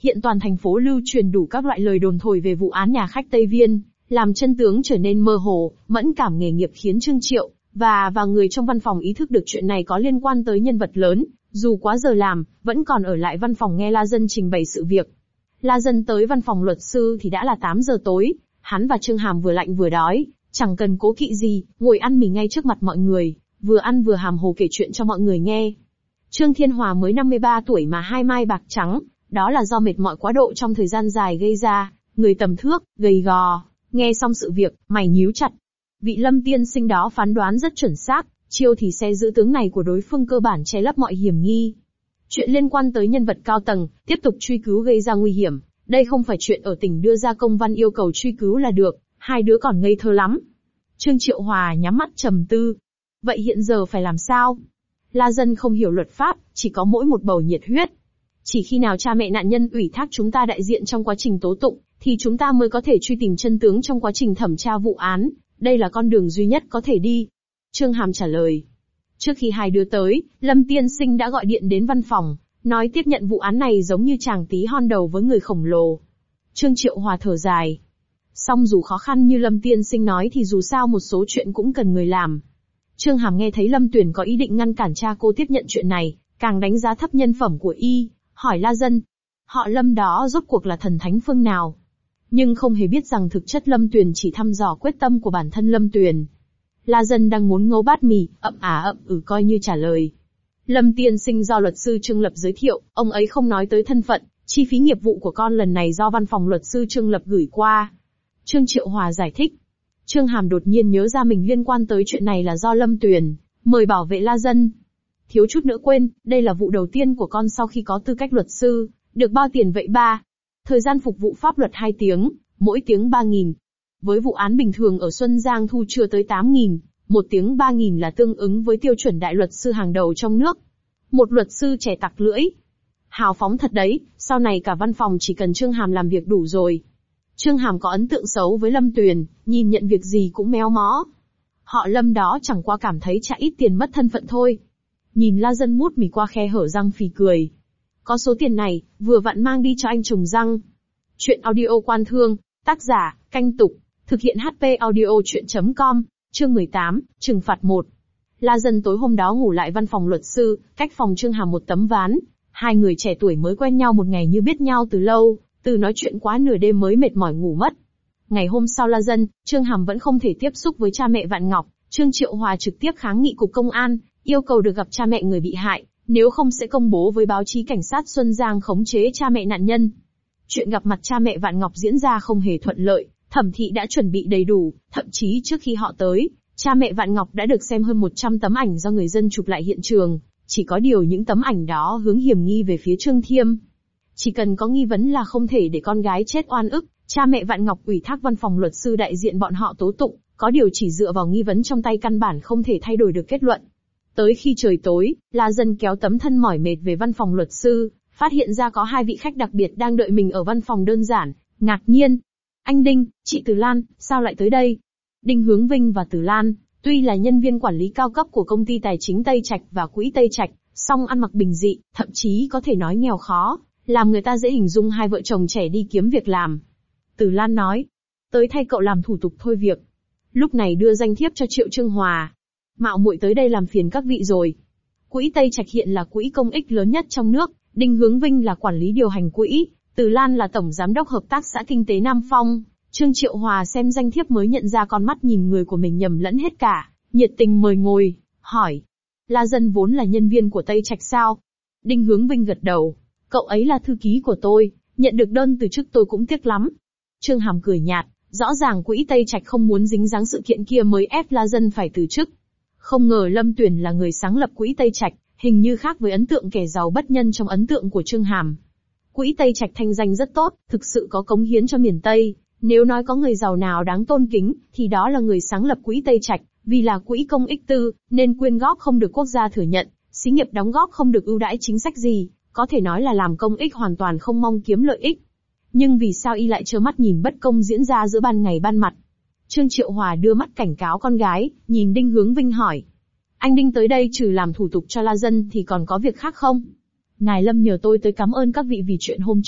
Hiện toàn thành phố lưu truyền đủ các loại lời đồn thổi về vụ án nhà khách Tây Viên, làm chân tướng trở nên mơ hồ, mẫn cảm nghề nghiệp khiến Trương Triệu và và người trong văn phòng ý thức được chuyện này có liên quan tới nhân vật lớn, dù quá giờ làm, vẫn còn ở lại văn phòng nghe La Dân trình bày sự việc. La Dân tới văn phòng luật sư thì đã là tám giờ tối, hắn và Trương Hàm vừa lạnh vừa đói, chẳng cần cố kỵ gì, ngồi ăn mì ngay trước mặt mọi người, vừa ăn vừa hàm hồ kể chuyện cho mọi người nghe. Trương Thiên Hòa mới năm mươi ba tuổi mà hai mai bạc trắng, đó là do mệt mỏi quá độ trong thời gian dài gây ra, người tầm thước, gầy gò. Nghe xong sự việc, mày nhíu chặt. Vị Lâm tiên sinh đó phán đoán rất chuẩn xác, chiêu thì xe giữ tướng này của đối phương cơ bản che lấp mọi hiểm nghi. Chuyện liên quan tới nhân vật cao tầng, tiếp tục truy cứu gây ra nguy hiểm, đây không phải chuyện ở tỉnh đưa ra công văn yêu cầu truy cứu là được, hai đứa còn ngây thơ lắm. Trương Triệu Hòa nhắm mắt trầm tư. Vậy hiện giờ phải làm sao? La Dân không hiểu luật pháp, chỉ có mỗi một bầu nhiệt huyết. Chỉ khi nào cha mẹ nạn nhân ủy thác chúng ta đại diện trong quá trình tố tụng, thì chúng ta mới có thể truy tìm chân tướng trong quá trình thẩm tra vụ án, đây là con đường duy nhất có thể đi. Trương Hàm trả lời. Trước khi hai đứa tới, Lâm tiên sinh đã gọi điện đến văn phòng, nói tiếp nhận vụ án này giống như chàng tí hon đầu với người khổng lồ. Trương Triệu Hòa thở dài. Song dù khó khăn như Lâm tiên sinh nói thì dù sao một số chuyện cũng cần người làm. Trương Hàm nghe thấy Lâm Tuyền có ý định ngăn cản cha cô tiếp nhận chuyện này, càng đánh giá thấp nhân phẩm của y, hỏi La Dân. Họ Lâm đó rốt cuộc là thần thánh phương nào? Nhưng không hề biết rằng thực chất Lâm Tuyền chỉ thăm dò quyết tâm của bản thân Lâm Tuyền. La Dân đang muốn ngấu bát mì, ậm à ậm ừ coi như trả lời. Lâm tiên sinh do luật sư Trương Lập giới thiệu, ông ấy không nói tới thân phận, chi phí nghiệp vụ của con lần này do văn phòng luật sư Trương Lập gửi qua. Trương Triệu Hòa giải thích. Trương Hàm đột nhiên nhớ ra mình liên quan tới chuyện này là do Lâm Tuyền mời bảo vệ La Dân. Thiếu chút nữa quên, đây là vụ đầu tiên của con sau khi có tư cách luật sư, được bao tiền vậy ba? Thời gian phục vụ pháp luật hai tiếng, mỗi tiếng ba nghìn. Với vụ án bình thường ở Xuân Giang thu chưa tới tám nghìn, một tiếng ba nghìn là tương ứng với tiêu chuẩn đại luật sư hàng đầu trong nước. Một luật sư trẻ tặc lưỡi. Hào phóng thật đấy, sau này cả văn phòng chỉ cần Trương Hàm làm việc đủ rồi. Trương Hàm có ấn tượng xấu với Lâm Tuyền, nhìn nhận việc gì cũng méo mó. Họ Lâm đó chẳng qua cảm thấy trả ít tiền mất thân phận thôi. Nhìn La Dân mút mì qua khe hở răng phì cười. Có số tiền này, vừa vặn mang đi cho anh trùng răng. Chuyện audio quan thương, tác giả, Canh Tục, thực hiện hát pê audio chuyện chấm com, chương mười tám, trừng phạt một. La Dân tối hôm đó ngủ lại văn phòng luật sư, cách phòng Trương Hàm một tấm ván. Hai người trẻ tuổi mới quen nhau một ngày như biết nhau từ lâu, từ nói chuyện quá nửa đêm mới mệt mỏi ngủ mất. Ngày hôm sau La Dân, Trương Hàm vẫn không thể tiếp xúc với cha mẹ Vạn Ngọc, Trương Triệu Hòa trực tiếp kháng nghị cục công an, yêu cầu được gặp cha mẹ người bị hại, nếu không sẽ công bố với báo chí cảnh sát Xuân Giang khống chế cha mẹ nạn nhân. Chuyện gặp mặt cha mẹ Vạn Ngọc diễn ra không hề thuận lợi, thẩm thị đã chuẩn bị đầy đủ, thậm chí trước khi họ tới, cha mẹ Vạn Ngọc đã được xem hơn một trăm tấm ảnh do người dân chụp lại hiện trường, chỉ có điều những tấm ảnh đó hướng hiểm nghi về phía Trương Thiêm. Chỉ cần có nghi vấn là không thể để con gái chết oan ức, cha mẹ Vạn Ngọc ủy thác văn phòng luật sư đại diện bọn họ tố tụng, có điều chỉ dựa vào nghi vấn trong tay căn bản không thể thay đổi được kết luận. Tới khi trời tối, La Dân kéo tấm thân mỏi mệt về văn phòng luật sư, phát hiện ra có hai vị khách đặc biệt đang đợi mình ở văn phòng đơn giản, ngạc nhiên. Anh Đinh, chị Từ Lan, sao lại tới đây? Đinh Hướng Vinh và Từ Lan, tuy là nhân viên quản lý cao cấp của công ty tài chính Tây Trạch và quỹ Tây Trạch, song ăn mặc bình dị, thậm chí có thể nói nghèo khó, làm người ta dễ hình dung hai vợ chồng trẻ đi kiếm việc làm. Từ Lan nói, tới thay cậu làm thủ tục thôi việc. Lúc này đưa danh thiếp cho Triệu Trương Hòa. Mạo muội tới đây làm phiền các vị rồi. Quỹ Tây Trạch hiện là quỹ công ích lớn nhất trong nước, Đinh Hướng Vinh là quản lý điều hành quỹ, Từ Lan là tổng giám đốc hợp tác xã kinh tế Nam Phong. Trương Triệu Hòa xem danh thiếp mới nhận ra con mắt nhìn người của mình nhầm lẫn hết cả, nhiệt tình mời ngồi, hỏi. La Dân vốn là nhân viên của Tây Trạch sao? Đinh Hướng Vinh gật đầu. Cậu ấy là thư ký của tôi, nhận được đơn từ chức tôi cũng tiếc lắm. Trương Hàm cười nhạt, rõ ràng quỹ Tây Trạch không muốn dính dáng sự kiện kia mới ép La Dân phải từ chức. Không ngờ Lâm Tuyền là người sáng lập quỹ Tây Trạch, hình như khác với ấn tượng kẻ giàu bất nhân trong ấn tượng của Trương Hàm. Quỹ Tây Trạch thanh danh rất tốt, thực sự có cống hiến cho miền Tây. Nếu nói có người giàu nào đáng tôn kính, thì đó là người sáng lập quỹ Tây Trạch, vì là quỹ công ích tư, nên quyên góp không được quốc gia thừa nhận, xí nghiệp đóng góp không được ưu đãi chính sách gì, có thể nói là làm công ích hoàn toàn không mong kiếm lợi ích. Nhưng vì sao y lại trơ mắt nhìn bất công diễn ra giữa ban ngày ban mặt? Trương Triệu Hòa đưa mắt cảnh cáo con gái, nhìn Đinh Hướng Vinh hỏi. Anh Đinh tới đây trừ làm thủ tục cho La Dân thì còn có việc khác không? Ngài Lâm nhờ tôi tới cảm ơn các vị vì chuyện hôm trước,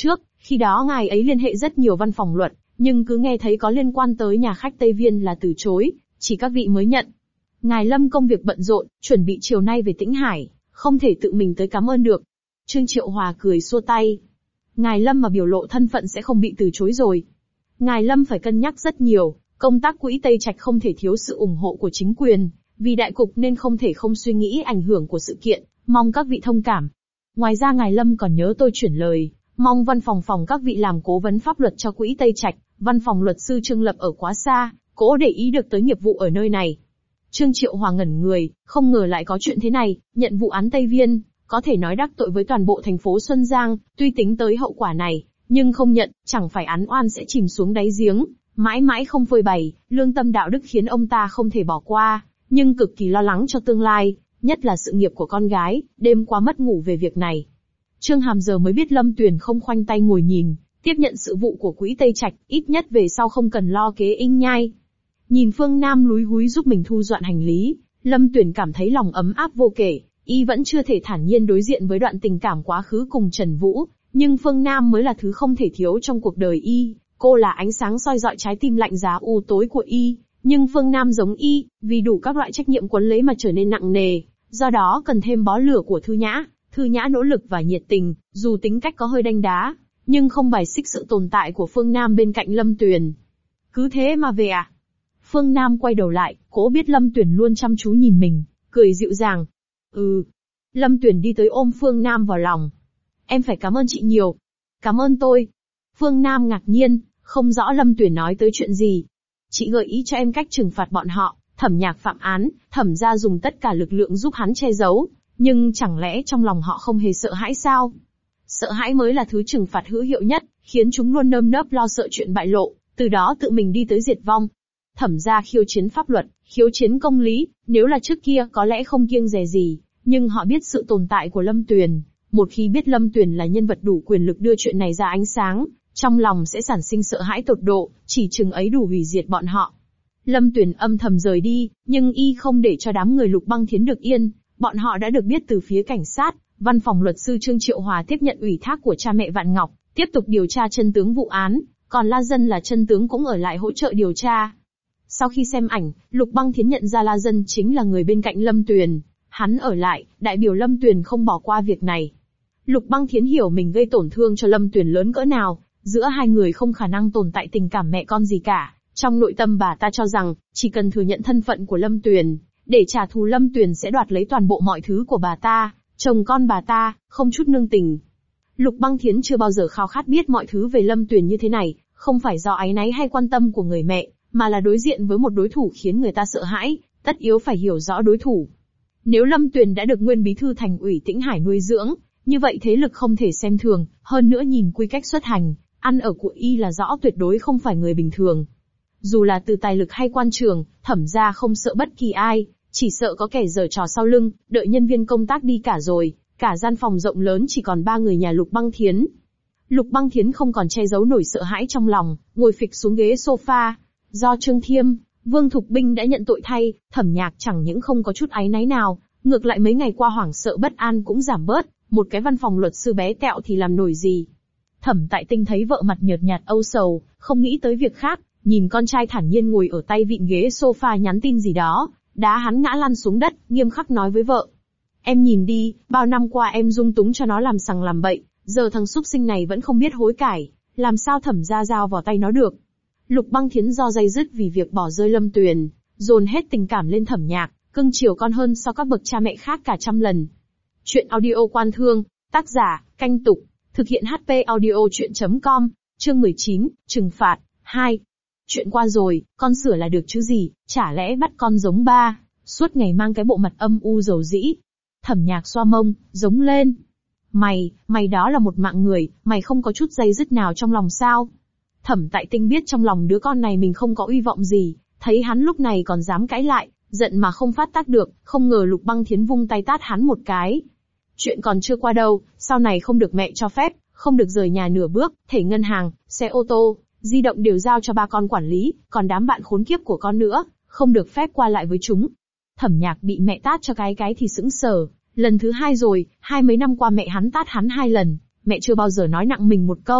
Khi đó ngài ấy liên hệ rất nhiều văn phòng luật, nhưng cứ nghe thấy có liên quan tới nhà khách Tây Viên là từ chối, chỉ các vị mới nhận. Ngài Lâm công việc bận rộn, chuẩn bị chiều nay về Tĩnh Hải, không thể tự mình tới cảm ơn được. Trương Triệu Hòa cười xua tay. Ngài Lâm mà biểu lộ thân phận sẽ không bị từ chối rồi. Ngài Lâm phải cân nhắc rất nhiều, công tác quỹ Tây Trạch không thể thiếu sự ủng hộ của chính quyền, vì đại cục nên không thể không suy nghĩ ảnh hưởng của sự kiện, mong các vị thông cảm. Ngoài ra Ngài Lâm còn nhớ tôi chuyển lời, mong văn phòng phòng các vị làm cố vấn pháp luật cho quỹ Tây Trạch, văn phòng luật sư Trương Lập ở quá xa, cố để ý được tới nghiệp vụ ở nơi này. Trương Triệu Hòa ngẩn người, không ngờ lại có chuyện thế này, nhận vụ án Tây Viên, có thể nói đắc tội với toàn bộ thành phố Xuân Giang, tuy tính tới hậu quả này, nhưng không nhận, chẳng phải án oan sẽ chìm xuống đáy giếng, mãi mãi không phơi bày, lương tâm đạo đức khiến ông ta không thể bỏ qua, nhưng cực kỳ lo lắng cho tương lai, nhất là sự nghiệp của con gái, đêm qua mất ngủ về việc này. Trương Hàm giờ mới biết Lâm Tuyền không khoanh tay ngồi nhìn, tiếp nhận sự vụ của quỹ Tây Trạch, ít nhất về sau không cần lo kế inh nhai. Nhìn Phương Nam lúi húi giúp mình thu dọn hành lý, Lâm Tuyền cảm thấy lòng ấm áp vô kể, y vẫn chưa thể thản nhiên đối diện với đoạn tình cảm quá khứ cùng Trần Vũ, nhưng Phương Nam mới là thứ không thể thiếu trong cuộc đời y, cô là ánh sáng soi dọi trái tim lạnh giá u tối của y, nhưng Phương Nam giống y, vì đủ các loại trách nhiệm quấn lấy mà trở nên nặng nề, do đó cần thêm bó lửa của Thư Nhã. Thư Nhã nỗ lực và nhiệt tình, dù tính cách có hơi đanh đá, nhưng không bài xích sự tồn tại của Phương Nam bên cạnh Lâm Tuyền. Cứ thế mà về à? Phương Nam quay đầu lại, cố biết Lâm Tuyền luôn chăm chú nhìn mình, cười dịu dàng. Ừ. Lâm Tuyền đi tới ôm Phương Nam vào lòng. Em phải cảm ơn chị nhiều. Cảm ơn tôi. Phương Nam ngạc nhiên, không rõ Lâm Tuyền nói tới chuyện gì. Chị gợi ý cho em cách trừng phạt bọn họ, Thẩm Nhạc phạm án, Thẩm gia dùng tất cả lực lượng giúp hắn che giấu. Nhưng chẳng lẽ trong lòng họ không hề sợ hãi sao? Sợ hãi mới là thứ trừng phạt hữu hiệu nhất, khiến chúng luôn nơm nớp lo sợ chuyện bại lộ, từ đó tự mình đi tới diệt vong. Thẩm gia khiêu chiến pháp luật, khiêu chiến công lý, nếu là trước kia có lẽ không kiêng dè gì, nhưng họ biết sự tồn tại của Lâm Tuyền. Một khi biết Lâm Tuyền là nhân vật đủ quyền lực đưa chuyện này ra ánh sáng, trong lòng sẽ sản sinh sợ hãi tột độ, chỉ chừng ấy đủ hủy diệt bọn họ. Lâm Tuyền âm thầm rời đi, nhưng y không để cho đám người Lục Băng Thiến được yên. Bọn họ đã được biết từ phía cảnh sát, văn phòng luật sư Trương Triệu Hòa tiếp nhận ủy thác của cha mẹ Vạn Ngọc, tiếp tục điều tra chân tướng vụ án, còn La Dân là chân tướng cũng ở lại hỗ trợ điều tra. Sau khi xem ảnh, Lục Băng Thiến nhận ra La Dân chính là người bên cạnh Lâm Tuyền, hắn ở lại, đại biểu Lâm Tuyền không bỏ qua việc này. Lục Băng Thiến hiểu mình gây tổn thương cho Lâm Tuyền lớn cỡ nào, giữa hai người không khả năng tồn tại tình cảm mẹ con gì cả, trong nội tâm bà ta cho rằng, chỉ cần thừa nhận thân phận của Lâm Tuyền, để trả thù Lâm Tuyền sẽ đoạt lấy toàn bộ mọi thứ của bà ta, chồng con bà ta, không chút nương tình. Lục Băng Thiến chưa bao giờ khao khát biết mọi thứ về Lâm Tuyền như thế này, không phải do áy náy hay quan tâm của người mẹ, mà là đối diện với một đối thủ khiến người ta sợ hãi, tất yếu phải hiểu rõ đối thủ. Nếu Lâm Tuyền đã được nguyên bí thư thành ủy Tĩnh Hải nuôi dưỡng, như vậy thế lực không thể xem thường, hơn nữa nhìn quy cách xuất hành, ăn ở của y là rõ tuyệt đối không phải người bình thường. Dù là từ tài lực hay quan trường, Thẩm gia không sợ bất kỳ ai, chỉ sợ có kẻ giở trò sau lưng, đợi nhân viên công tác đi cả rồi, cả gian phòng rộng lớn chỉ còn ba người nhà Lục Băng Thiến. Lục Băng Thiến không còn che giấu nổi sợ hãi trong lòng, ngồi phịch xuống ghế sofa. Do Trương Thiêm, Vương Thục Binh đã nhận tội thay, Thẩm Nhạc chẳng những không có chút áy náy nào, ngược lại mấy ngày qua hoảng sợ bất an cũng giảm bớt, một cái văn phòng luật sư bé tẹo thì làm nổi gì. Thẩm Tại Tinh thấy vợ mặt nhợt nhạt âu sầu, không nghĩ tới việc khác, nhìn con trai thản nhiên ngồi ở tay vịn ghế sofa nhắn tin gì đó, đá hắn ngã lăn xuống đất, nghiêm khắc nói với vợ. Em nhìn đi, bao năm qua em dung túng cho nó làm sằng làm bậy, giờ thằng súc sinh này vẫn không biết hối cải, làm sao Thẩm gia giao vào tay nó được. Lục Băng Thiến do day dứt vì việc bỏ rơi Lâm Tuyền, dồn hết tình cảm lên Thẩm Nhạc, cưng chiều con hơn so các bậc cha mẹ khác cả trăm lần. Chuyện audio Quan Thương, tác giả, Canh Tục, thực hiện hát pê audio chuyện chấm com, chương mười chín, trừng phạt, hai. Chuyện qua rồi, con sửa là được chứ gì, chả lẽ bắt con giống ba, suốt ngày mang cái bộ mặt âm u dầu dĩ. Thẩm Nhạc xoa mông, giống lên. Mày, mày đó là một mạng người, mày không có chút day dứt nào trong lòng sao? Thẩm Tại Tinh biết trong lòng đứa con này mình không có uy vọng gì, thấy hắn lúc này còn dám cãi lại, giận mà không phát tác được, không ngờ Lục Băng Thiến vung tay tát hắn một cái. Chuyện còn chưa qua đâu, sau này không được mẹ cho phép, không được rời nhà nửa bước, thẻ ngân hàng, xe ô tô, di động đều giao cho ba con quản lý, còn đám bạn khốn kiếp của con nữa, không được phép qua lại với chúng. Thẩm Nhạc bị mẹ tát cho cái cái thì sững sờ, lần thứ hai rồi, hai mấy năm qua mẹ hắn tát hắn hai lần, mẹ chưa bao giờ nói nặng mình một câu,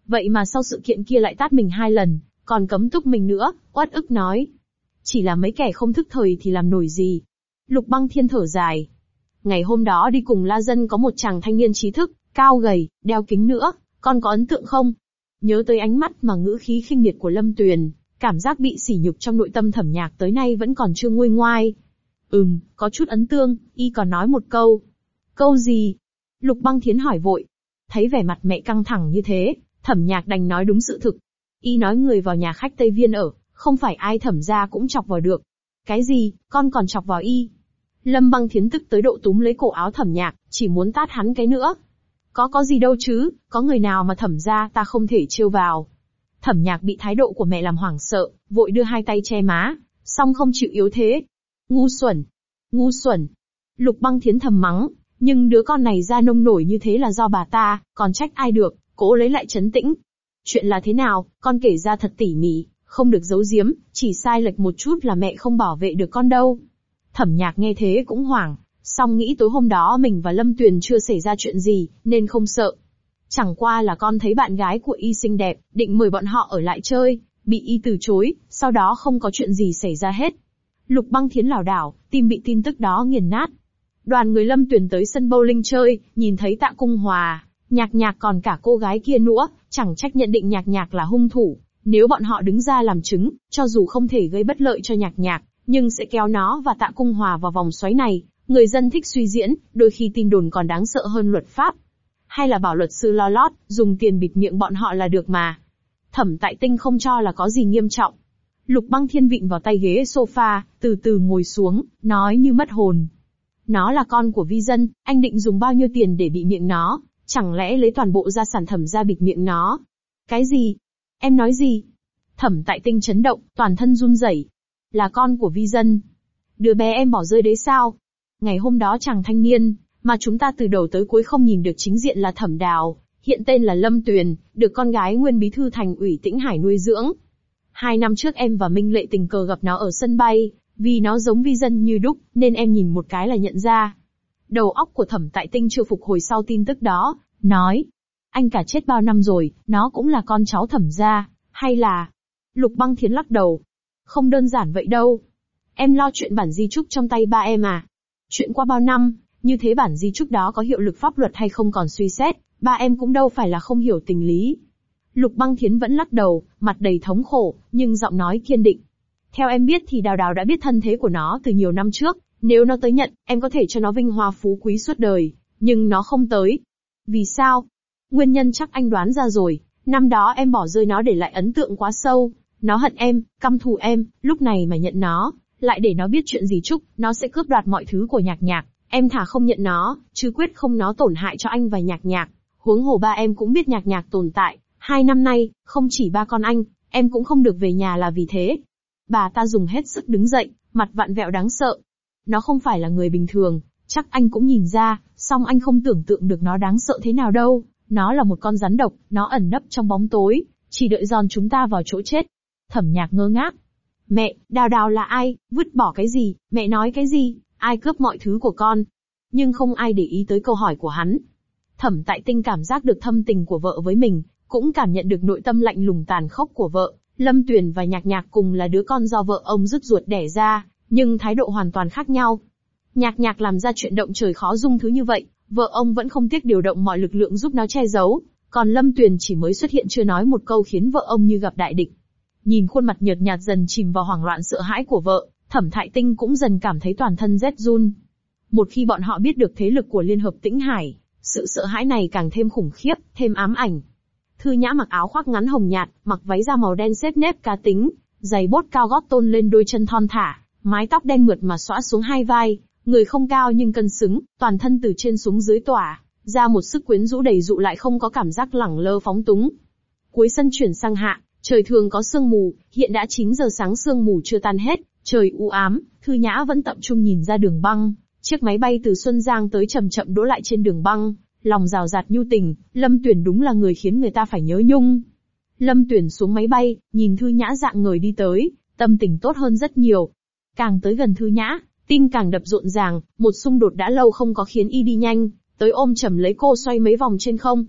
Vậy mà sau sự kiện kia lại tát mình hai lần, còn cấm túc mình nữa, oát ức nói. Chỉ là mấy kẻ không thức thời thì làm nổi gì. Lục Băng Thiên thở dài. Ngày hôm đó đi cùng La Dân có một chàng thanh niên trí thức, cao gầy, đeo kính nữa, con có ấn tượng không? Nhớ tới ánh mắt mà ngữ khí khinh miệt của Lâm Tuyền, cảm giác bị sỉ nhục trong nội tâm Thẩm Nhạc tới nay vẫn còn chưa nguôi ngoai. Ừm, có chút ấn tương, y còn nói một câu. Câu gì? Lục Băng Thiến hỏi vội. Thấy vẻ mặt mẹ căng thẳng như thế, Thẩm Nhạc đành nói đúng sự thực. Y nói người vào nhà khách Tây Viên ở, không phải ai Thẩm gia cũng chọc vào được. Cái gì, con còn chọc vào y? Lâm Băng Thiến tức tới độ túm lấy cổ áo Thẩm Nhạc, chỉ muốn tát hắn cái nữa. Có có gì đâu chứ, có người nào mà Thẩm gia ta không thể trêu vào. Thẩm Nhạc bị thái độ của mẹ làm hoảng sợ, vội đưa hai tay che má, song không chịu yếu thế. Ngu xuẩn, ngu xuẩn. Lục Băng Thiến thầm mắng, nhưng đứa con này ra nông nổi như thế là do bà ta, còn trách ai được, cố lấy lại trấn tĩnh. Chuyện là thế nào, con kể ra thật tỉ mỉ, không được giấu giếm, chỉ sai lệch một chút là mẹ không bảo vệ được con đâu. Thẩm Nhạc nghe thế cũng hoảng, song nghĩ tối hôm đó mình và Lâm Tuyền chưa xảy ra chuyện gì, nên không sợ. Chẳng qua là con thấy bạn gái của y xinh đẹp, định mời bọn họ ở lại chơi, bị y từ chối, sau đó không có chuyện gì xảy ra hết. Lục Băng Thiến lảo đảo, tim bị tin tức đó nghiền nát. Đoàn người Lâm Tuyền tới sân bowling chơi, nhìn thấy Tạ Cung Hòa, Nhạc Nhạc còn cả cô gái kia nữa, chẳng trách nhận định Nhạc Nhạc là hung thủ. Nếu bọn họ đứng ra làm chứng, cho dù không thể gây bất lợi cho Nhạc Nhạc, nhưng sẽ kéo nó và Tạ Cung Hòa vào vòng xoáy này. Người dân thích suy diễn, đôi khi tin đồn còn đáng sợ hơn luật pháp. Hay là bảo luật sư lo lót, dùng tiền bịt miệng bọn họ là được mà. Thẩm Tại Tinh không cho là có gì nghiêm trọng. Lục Băng Thiên vịn vào tay ghế sofa, từ từ ngồi xuống, nói như mất hồn. Nó là con của vi dân, anh định dùng bao nhiêu tiền để bị miệng nó, chẳng lẽ lấy toàn bộ gia sản Thẩm ra bịt miệng nó? Cái gì? Em nói gì? Thẩm Tại Tinh chấn động, toàn thân run rẩy. Là con của vi dân. Đứa bé em bỏ rơi đấy sao? Ngày hôm đó chàng thanh niên, mà chúng ta từ đầu tới cuối không nhìn được chính diện là Thẩm Đào, hiện tên là Lâm Tuyền, được con gái nguyên bí thư thành ủy Tĩnh Hải nuôi dưỡng. Hai năm trước em và Minh Lệ tình cờ gặp nó ở sân bay, vì nó giống vi dân như đúc, nên em nhìn một cái là nhận ra. Đầu óc của Thẩm Tại Tinh chưa phục hồi sau tin tức đó, nói. Anh cả chết bao năm rồi, nó cũng là con cháu Thẩm gia, hay là... Lục Băng Thiến lắc đầu. Không đơn giản vậy đâu. Em lo chuyện bản di chúc trong tay ba em à? Chuyện qua bao năm, như thế bản di chúc đó có hiệu lực pháp luật hay không còn suy xét, ba em cũng đâu phải là không hiểu tình lý. Lục Băng Thiến vẫn lắc đầu, mặt đầy thống khổ, nhưng giọng nói kiên định. Theo em biết thì Đào Đào đã biết thân thế của nó từ nhiều năm trước, nếu nó tới nhận, em có thể cho nó vinh hoa phú quý suốt đời, nhưng nó không tới. Vì sao? Nguyên nhân chắc anh đoán ra rồi, năm đó em bỏ rơi nó để lại ấn tượng quá sâu, nó hận em, căm thù em, lúc này mà nhận nó, lại để nó biết chuyện gì chúc, nó sẽ cướp đoạt mọi thứ của Nhạc Nhạc, em thả không nhận nó, chứ quyết không nó tổn hại cho anh và Nhạc Nhạc. Huống hồ ba em cũng biết Nhạc Nhạc tồn tại, hai năm nay, không chỉ ba con anh, em cũng không được về nhà là vì thế. Bà ta dùng hết sức đứng dậy, mặt vặn vẹo đáng sợ. Nó không phải là người bình thường, chắc anh cũng nhìn ra, song anh không tưởng tượng được nó đáng sợ thế nào đâu. Nó là một con rắn độc, nó ẩn nấp trong bóng tối, chỉ đợi giòn chúng ta vào chỗ chết. Thẩm Nhạc ngơ ngác. Mẹ, Đào Đào là ai, vứt bỏ cái gì, mẹ nói cái gì, ai cướp mọi thứ của con? Nhưng không ai để ý tới câu hỏi của hắn. Thẩm Tại Tinh cảm giác được thâm tình của vợ với mình, cũng cảm nhận được nội tâm lạnh lùng tàn khốc của vợ. Lâm Tuyền và Nhạc Nhạc cùng là đứa con do vợ ông rứt ruột đẻ ra, nhưng thái độ hoàn toàn khác nhau. Nhạc Nhạc làm ra chuyện động trời khó dung thứ như vậy, vợ ông vẫn không tiếc điều động mọi lực lượng giúp nó che giấu, còn Lâm Tuyền chỉ mới xuất hiện chưa nói một câu khiến vợ ông như gặp đại địch. Nhìn khuôn mặt nhợt nhạt dần chìm vào hoảng loạn sợ hãi của vợ, Thẩm Tại Tinh cũng dần cảm thấy toàn thân rét run. Một khi bọn họ biết được thế lực của Liên hợp Tĩnh Hải, sự sợ hãi này càng thêm khủng khiếp, thêm ám ảnh. Thư Nhã mặc áo khoác ngắn hồng nhạt, mặc váy da màu đen xếp nếp cá tính, giày bốt cao gót tôn lên đôi chân thon thả, mái tóc đen mượt mà xõa xuống hai vai, người không cao nhưng cân xứng, toàn thân từ trên xuống dưới tỏa ra một sức quyến rũ đầy dụ lại không có cảm giác lẳng lơ phóng túng. Cuối sân chuyển sang hạ, trời thường có sương mù, hiện đã chín giờ sáng sương mù chưa tan hết, trời u ám, Thư Nhã vẫn tập trung nhìn ra đường băng, chiếc máy bay từ Xuân Giang tới chậm chậm đỗ lại trên đường băng, lòng rào rạt nhu tình, Lâm Tuyền đúng là người khiến người ta phải nhớ nhung. Lâm Tuyền xuống máy bay, nhìn Thư Nhã dạng người đi tới, tâm tình tốt hơn rất nhiều. Càng tới gần Thư Nhã, tim càng đập rộn ràng, một xung đột đã lâu không có khiến y đi nhanh, tới ôm chầm lấy cô xoay mấy vòng trên không.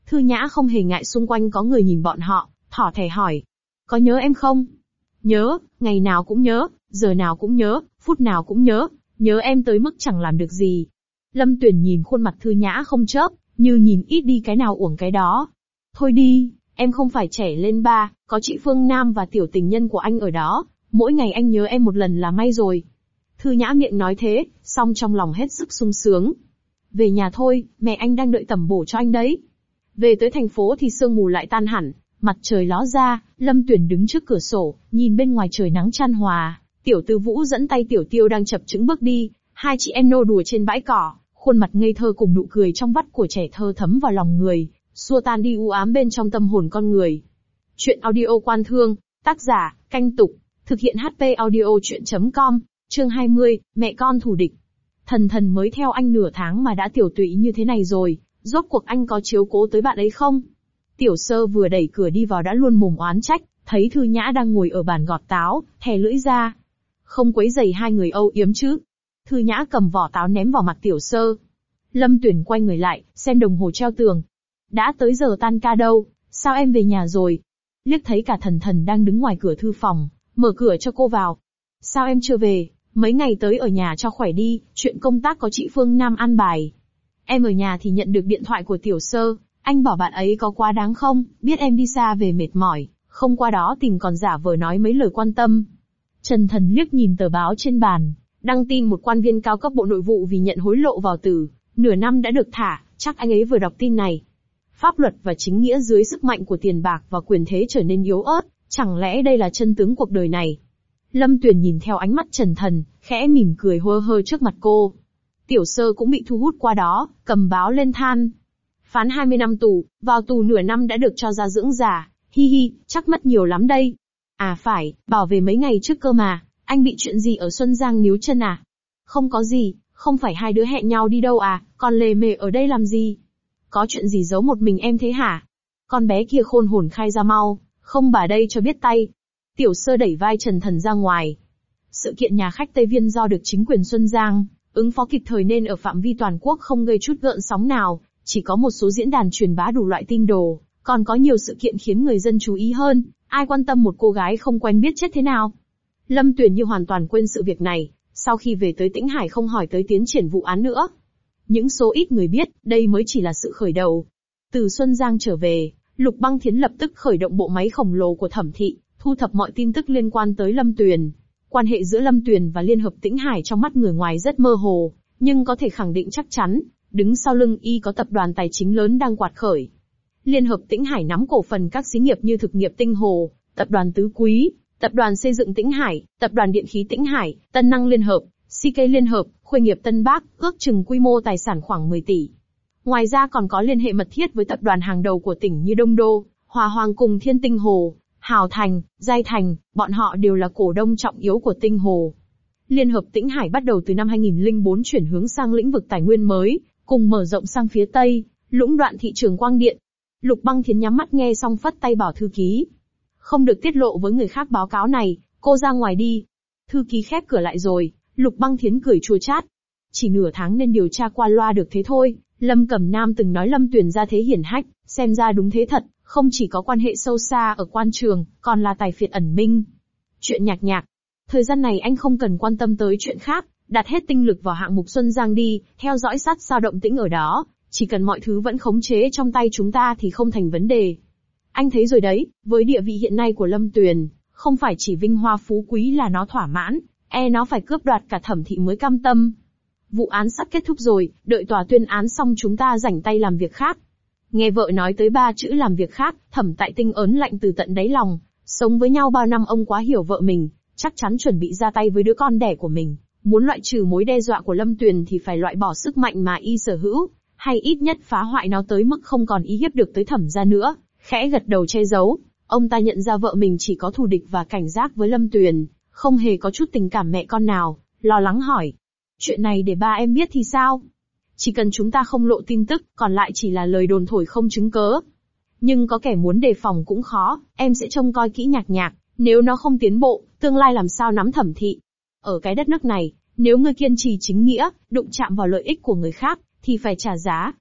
Thư Nhã không hề ngại xung quanh có người nhìn bọn họ, thỏ thẻ hỏi. Có nhớ em không? Nhớ, ngày nào cũng nhớ, giờ nào cũng nhớ, phút nào cũng nhớ, nhớ em tới mức chẳng làm được gì. Lâm Tuyền nhìn khuôn mặt Thư Nhã không chớp, như nhìn ít đi cái nào uổng cái đó. Thôi đi, em không phải trẻ lên ba, có chị Phương Nam và tiểu tình nhân của anh ở đó, mỗi ngày anh nhớ em một lần là may rồi. Thư Nhã miệng nói thế, song trong lòng hết sức sung sướng. Về nhà thôi, mẹ anh đang đợi tẩm bổ cho anh đấy. Về tới thành phố thì sương mù lại tan hẳn, mặt trời ló ra, Lâm Tuyền đứng trước cửa sổ, nhìn bên ngoài trời nắng chan hòa, Tiểu Tư Vũ dẫn tay Tiểu Tiêu đang chập chững bước đi, hai chị em nô đùa trên bãi cỏ, khuôn mặt ngây thơ cùng nụ cười trong vắt của trẻ thơ thấm vào lòng người, xua tan đi u ám bên trong tâm hồn con người. Chuyện audio Quan Thương, tác giả, Canh Tục, thực hiện hát pê audio chuyện chấm com, chương hai mươi, mẹ con thù địch. Thần Thần mới theo anh nửa tháng mà đã tiểu tụy như thế này rồi, rốt cuộc anh có chiếu cố tới bạn ấy không? Tiểu Sơ vừa đẩy cửa đi vào đã luôn mồm oán trách, thấy Thư Nhã đang ngồi ở bàn gọt táo, thè lưỡi ra. Không quấy rầy hai người âu yếm chứ? Thư Nhã cầm vỏ táo ném vào mặt Tiểu Sơ. Lâm Tuyền quay người lại, xem đồng hồ treo tường. Đã tới giờ tan ca đâu, sao em về nhà rồi? Liếc thấy cả Thần Thần đang đứng ngoài cửa thư phòng, mở cửa cho cô vào. Sao em chưa về, mấy ngày tới ở nhà cho khỏe đi, chuyện công tác có chị Phương Nam an bài. Em ở nhà thì nhận được điện thoại của Tiểu Sơ, anh bảo bạn ấy có quá đáng không, biết em đi xa về mệt mỏi, không qua đó tìm còn giả vờ nói mấy lời quan tâm. Trần Thần liếc nhìn tờ báo trên bàn, đăng tin một quan viên cao cấp Bộ Nội vụ vì nhận hối lộ vào tù, nửa năm đã được thả, chắc anh ấy vừa đọc tin này. Pháp luật và chính nghĩa dưới sức mạnh của tiền bạc và quyền thế trở nên yếu ớt, chẳng lẽ đây là chân tướng cuộc đời này? Lâm Tuyền nhìn theo ánh mắt Trần Thần, khẽ mỉm cười hơ hơ trước mặt cô. Tiểu Sơ cũng bị thu hút qua đó, cầm báo lên than. Phán hai mươi năm tù, vào tù nửa năm đã được cho ra dưỡng già, hi hi, chắc mất nhiều lắm đây. À phải, bảo về mấy ngày trước cơ mà, anh bị chuyện gì ở Xuân Giang níu chân à? Không có gì, không phải hai đứa hẹn nhau đi đâu à, còn lề mề ở đây làm gì? Có chuyện gì giấu một mình em thế hả? Con bé kia khôn hồn khai ra mau, không bà đây cho biết tay. Tiểu Sơ đẩy vai Trần Thần ra ngoài. Sự kiện nhà khách Tây Viên do được chính quyền Xuân Giang ứng phó kịp thời nên ở phạm vi toàn quốc không gây chút gợn sóng nào, chỉ có một số diễn đàn truyền bá đủ loại tin đồn, còn có nhiều sự kiện khiến người dân chú ý hơn, ai quan tâm một cô gái không quen biết chết thế nào. Lâm Tuyền như hoàn toàn quên sự việc này, sau khi về tới Tĩnh Hải không hỏi tới tiến triển vụ án nữa. Những số ít người biết, đây mới chỉ là sự khởi đầu. Từ Xuân Giang trở về, Lục Băng Thiến lập tức khởi động bộ máy khổng lồ của thẩm thị, thu thập mọi tin tức liên quan tới Lâm Tuyền. Quan hệ giữa Lâm Tuyền và Liên hợp Tĩnh Hải trong mắt người ngoài rất mơ hồ, nhưng có thể khẳng định chắc chắn, đứng sau lưng y có tập đoàn tài chính lớn đang quạt khởi. Liên hợp Tĩnh Hải nắm cổ phần các xí nghiệp như Thực nghiệp Tinh Hồ, Tập đoàn Tứ Quý, Tập đoàn Xây dựng Tĩnh Hải, Tập đoàn Điện khí Tĩnh Hải, Tân năng Liên hợp, xê ca Liên hợp, Khuê nghiệp Tân Bắc, ước chừng quy mô tài sản khoảng mười tỷ. Ngoài ra còn có liên hệ mật thiết với tập đoàn hàng đầu của tỉnh như Đông Đô, Hòa Hoàng cùng Thiên Tinh Hồ, Hào Thành, Giai Thành, bọn họ đều là cổ đông trọng yếu của Tinh Hồ. Liên hợp Tĩnh Hải bắt đầu từ năm hai nghìn lẻ bốn chuyển hướng sang lĩnh vực tài nguyên mới, cùng mở rộng sang phía Tây, lũng đoạn thị trường quang điện. Lục Băng Thiến nhắm mắt nghe xong phất tay bảo thư ký. Không được tiết lộ với người khác báo cáo này, cô ra ngoài đi. Thư ký khép cửa lại rồi, Lục Băng Thiến cười chua chát. Chỉ nửa tháng nên điều tra qua loa được thế thôi, Lâm Cẩm Nam từng nói Lâm Tuyền ra thế hiển hách, xem ra đúng thế thật, không chỉ có quan hệ sâu xa ở quan trường, còn là tài phiệt ẩn minh. Chuyện nhạc nhạc. Thời gian này anh không cần quan tâm tới chuyện khác, đặt hết tinh lực vào hạng mục Xuân Giang đi, theo dõi sát sao động tĩnh ở đó, chỉ cần mọi thứ vẫn khống chế trong tay chúng ta thì không thành vấn đề. Anh thấy rồi đấy, với địa vị hiện nay của Lâm Tuyền, không phải chỉ vinh hoa phú quý là nó thỏa mãn, e nó phải cướp đoạt cả thẩm thị mới cam tâm. Vụ án sắp kết thúc rồi, đợi tòa tuyên án xong chúng ta rảnh tay làm việc khác. Nghe vợ nói tới ba chữ làm việc khác, Thẩm Tại Tinh ớn lạnh từ tận đáy lòng, sống với nhau bao năm ông quá hiểu vợ mình, chắc chắn chuẩn bị ra tay với đứa con đẻ của mình. Muốn loại trừ mối đe dọa của Lâm Tuyền thì phải loại bỏ sức mạnh mà y sở hữu, hay ít nhất phá hoại nó tới mức không còn ý hiếp được tới Thẩm gia nữa. Khẽ gật đầu che giấu, ông ta nhận ra vợ mình chỉ có thù địch và cảnh giác với Lâm Tuyền, không hề có chút tình cảm mẹ con nào, lo lắng hỏi. Chuyện này để ba em biết thì sao? Chỉ cần chúng ta không lộ tin tức, còn lại chỉ là lời đồn thổi không chứng cớ. Nhưng có kẻ muốn đề phòng cũng khó, em sẽ trông coi kỹ nhạc nhạc, nếu nó không tiến bộ, tương lai làm sao nắm thẩm thị. Ở cái đất nước này, nếu ngươi kiên trì chính nghĩa, đụng chạm vào lợi ích của người khác, thì phải trả giá.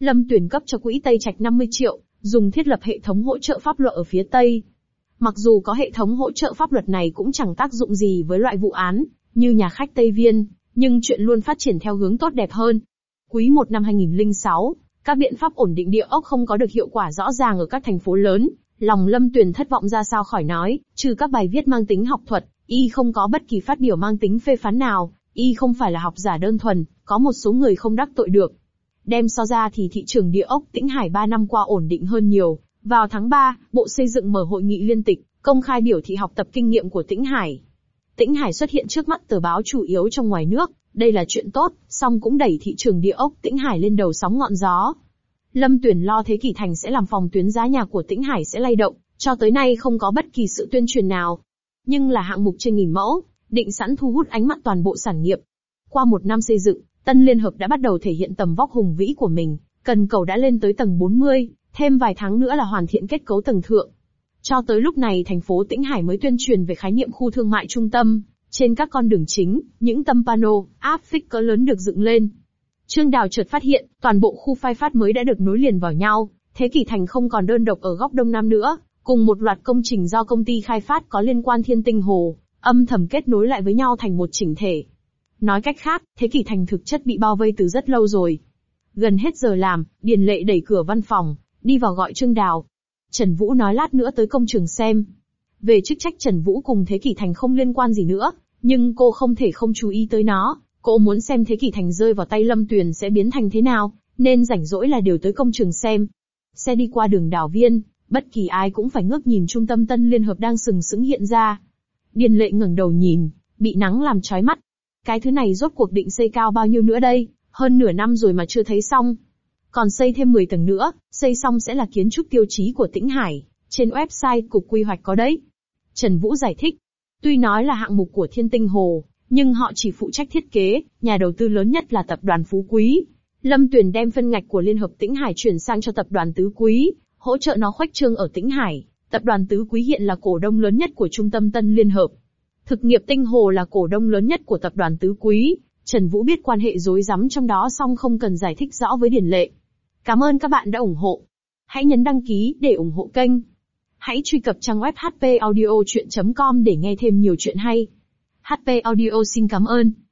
Lâm Tuyền cấp cho quỹ Tây Trạch năm mươi triệu, dùng thiết lập hệ thống hỗ trợ pháp luật ở phía Tây. Mặc dù có hệ thống hỗ trợ pháp luật này cũng chẳng tác dụng gì với loại vụ án như nhà khách Tây Viên, nhưng chuyện luôn phát triển theo hướng tốt đẹp hơn. Quý một năm hai nghìn không trăm lẻ sáu, các biện pháp ổn định địa ốc không có được hiệu quả rõ ràng ở các thành phố lớn, lòng Lâm Tuyền thất vọng ra sao khỏi nói, trừ các bài viết mang tính học thuật, y không có bất kỳ phát biểu mang tính phê phán nào, y không phải là học giả đơn thuần, có một số người không đắc tội được. Đem so ra thì thị trường địa ốc Tĩnh Hải ba năm qua ổn định hơn nhiều. Vào tháng ba, Bộ Xây dựng mở hội nghị liên tịch, công khai biểu thị học tập kinh nghiệm của Tĩnh Hải. Tĩnh Hải xuất hiện trước mắt tờ báo chủ yếu trong ngoài nước, đây là chuyện tốt, song cũng đẩy thị trường địa ốc Tĩnh Hải lên đầu sóng ngọn gió. Lâm Tuyền lo Thế Kỷ Thành sẽ làm phòng tuyến giá nhà của Tĩnh Hải sẽ lay động, cho tới nay không có bất kỳ sự tuyên truyền nào. Nhưng là hạng mục trên nghìn mẫu, định sẵn thu hút ánh mắt toàn bộ sản nghiệp. Qua một năm xây dựng, Tân Liên Hợp đã bắt đầu thể hiện tầm vóc hùng vĩ của mình, cần cầu đã lên tới tầng bốn mươi, thêm vài tháng nữa là hoàn thiện kết cấu tầng thượng. Cho tới lúc này thành phố Tĩnh Hải mới tuyên truyền về khái niệm khu thương mại trung tâm, trên các con đường chính, những tấm pano, áp phích cỡ lớn được dựng lên. Trương Đào chợt phát hiện, toàn bộ khu phai phát mới đã được nối liền vào nhau, Thế Kỷ Thành không còn đơn độc ở góc đông nam nữa, cùng một loạt công trình do công ty khai phát có liên quan Thiên Tinh Hồ, âm thầm kết nối lại với nhau thành một chỉnh thể. Nói cách khác, Thế Kỷ Thành thực chất bị bao vây từ rất lâu rồi. Gần hết giờ làm, Điền Lệ đẩy cửa văn phòng, đi vào gọi Trương Đào. Trần Vũ nói lát nữa tới công trường xem. Về chức trách Trần Vũ cùng Thế Kỷ Thành không liên quan gì nữa, nhưng cô không thể không chú ý tới nó. Cô muốn xem Thế Kỷ Thành rơi vào tay Lâm Tuyền sẽ biến thành thế nào, nên rảnh rỗi là đều tới công trường xem. Xe đi qua đường Đào Viên, bất kỳ ai cũng phải ngước nhìn trung tâm Tân Liên Hợp đang sừng sững hiện ra. Điền Lệ ngẩng đầu nhìn, bị nắng làm chói mắt. Cái thứ này rốt cuộc định xây cao bao nhiêu nữa đây, hơn nửa năm rồi mà chưa thấy xong. Còn xây thêm mười tầng nữa, xây xong sẽ là kiến trúc tiêu chí của Tĩnh Hải, trên website Cục Quy hoạch có đấy. Trần Vũ giải thích, tuy nói là hạng mục của Thiên Tinh Hồ, nhưng họ chỉ phụ trách thiết kế, nhà đầu tư lớn nhất là tập đoàn Phú Quý. Lâm Tuyền đem phân ngạch của Liên Hợp Tĩnh Hải chuyển sang cho tập đoàn Tứ Quý, hỗ trợ nó khuếch trương ở Tĩnh Hải. Tập đoàn Tứ Quý hiện là cổ đông lớn nhất của trung tâm Tân Liên Hợp. Thực nghiệp Tinh Hồ là cổ đông lớn nhất của tập đoàn Tứ Quý. Trần Vũ biết quan hệ rối rắm trong đó song không cần giải thích rõ với Điền Lệ. Cảm ơn các bạn đã ủng hộ. Hãy nhấn đăng ký để ủng hộ kênh. Hãy truy cập trang web h p audio chuyện chấm com để nghe thêm nhiều chuyện hay. hát pê Audio xin cảm ơn.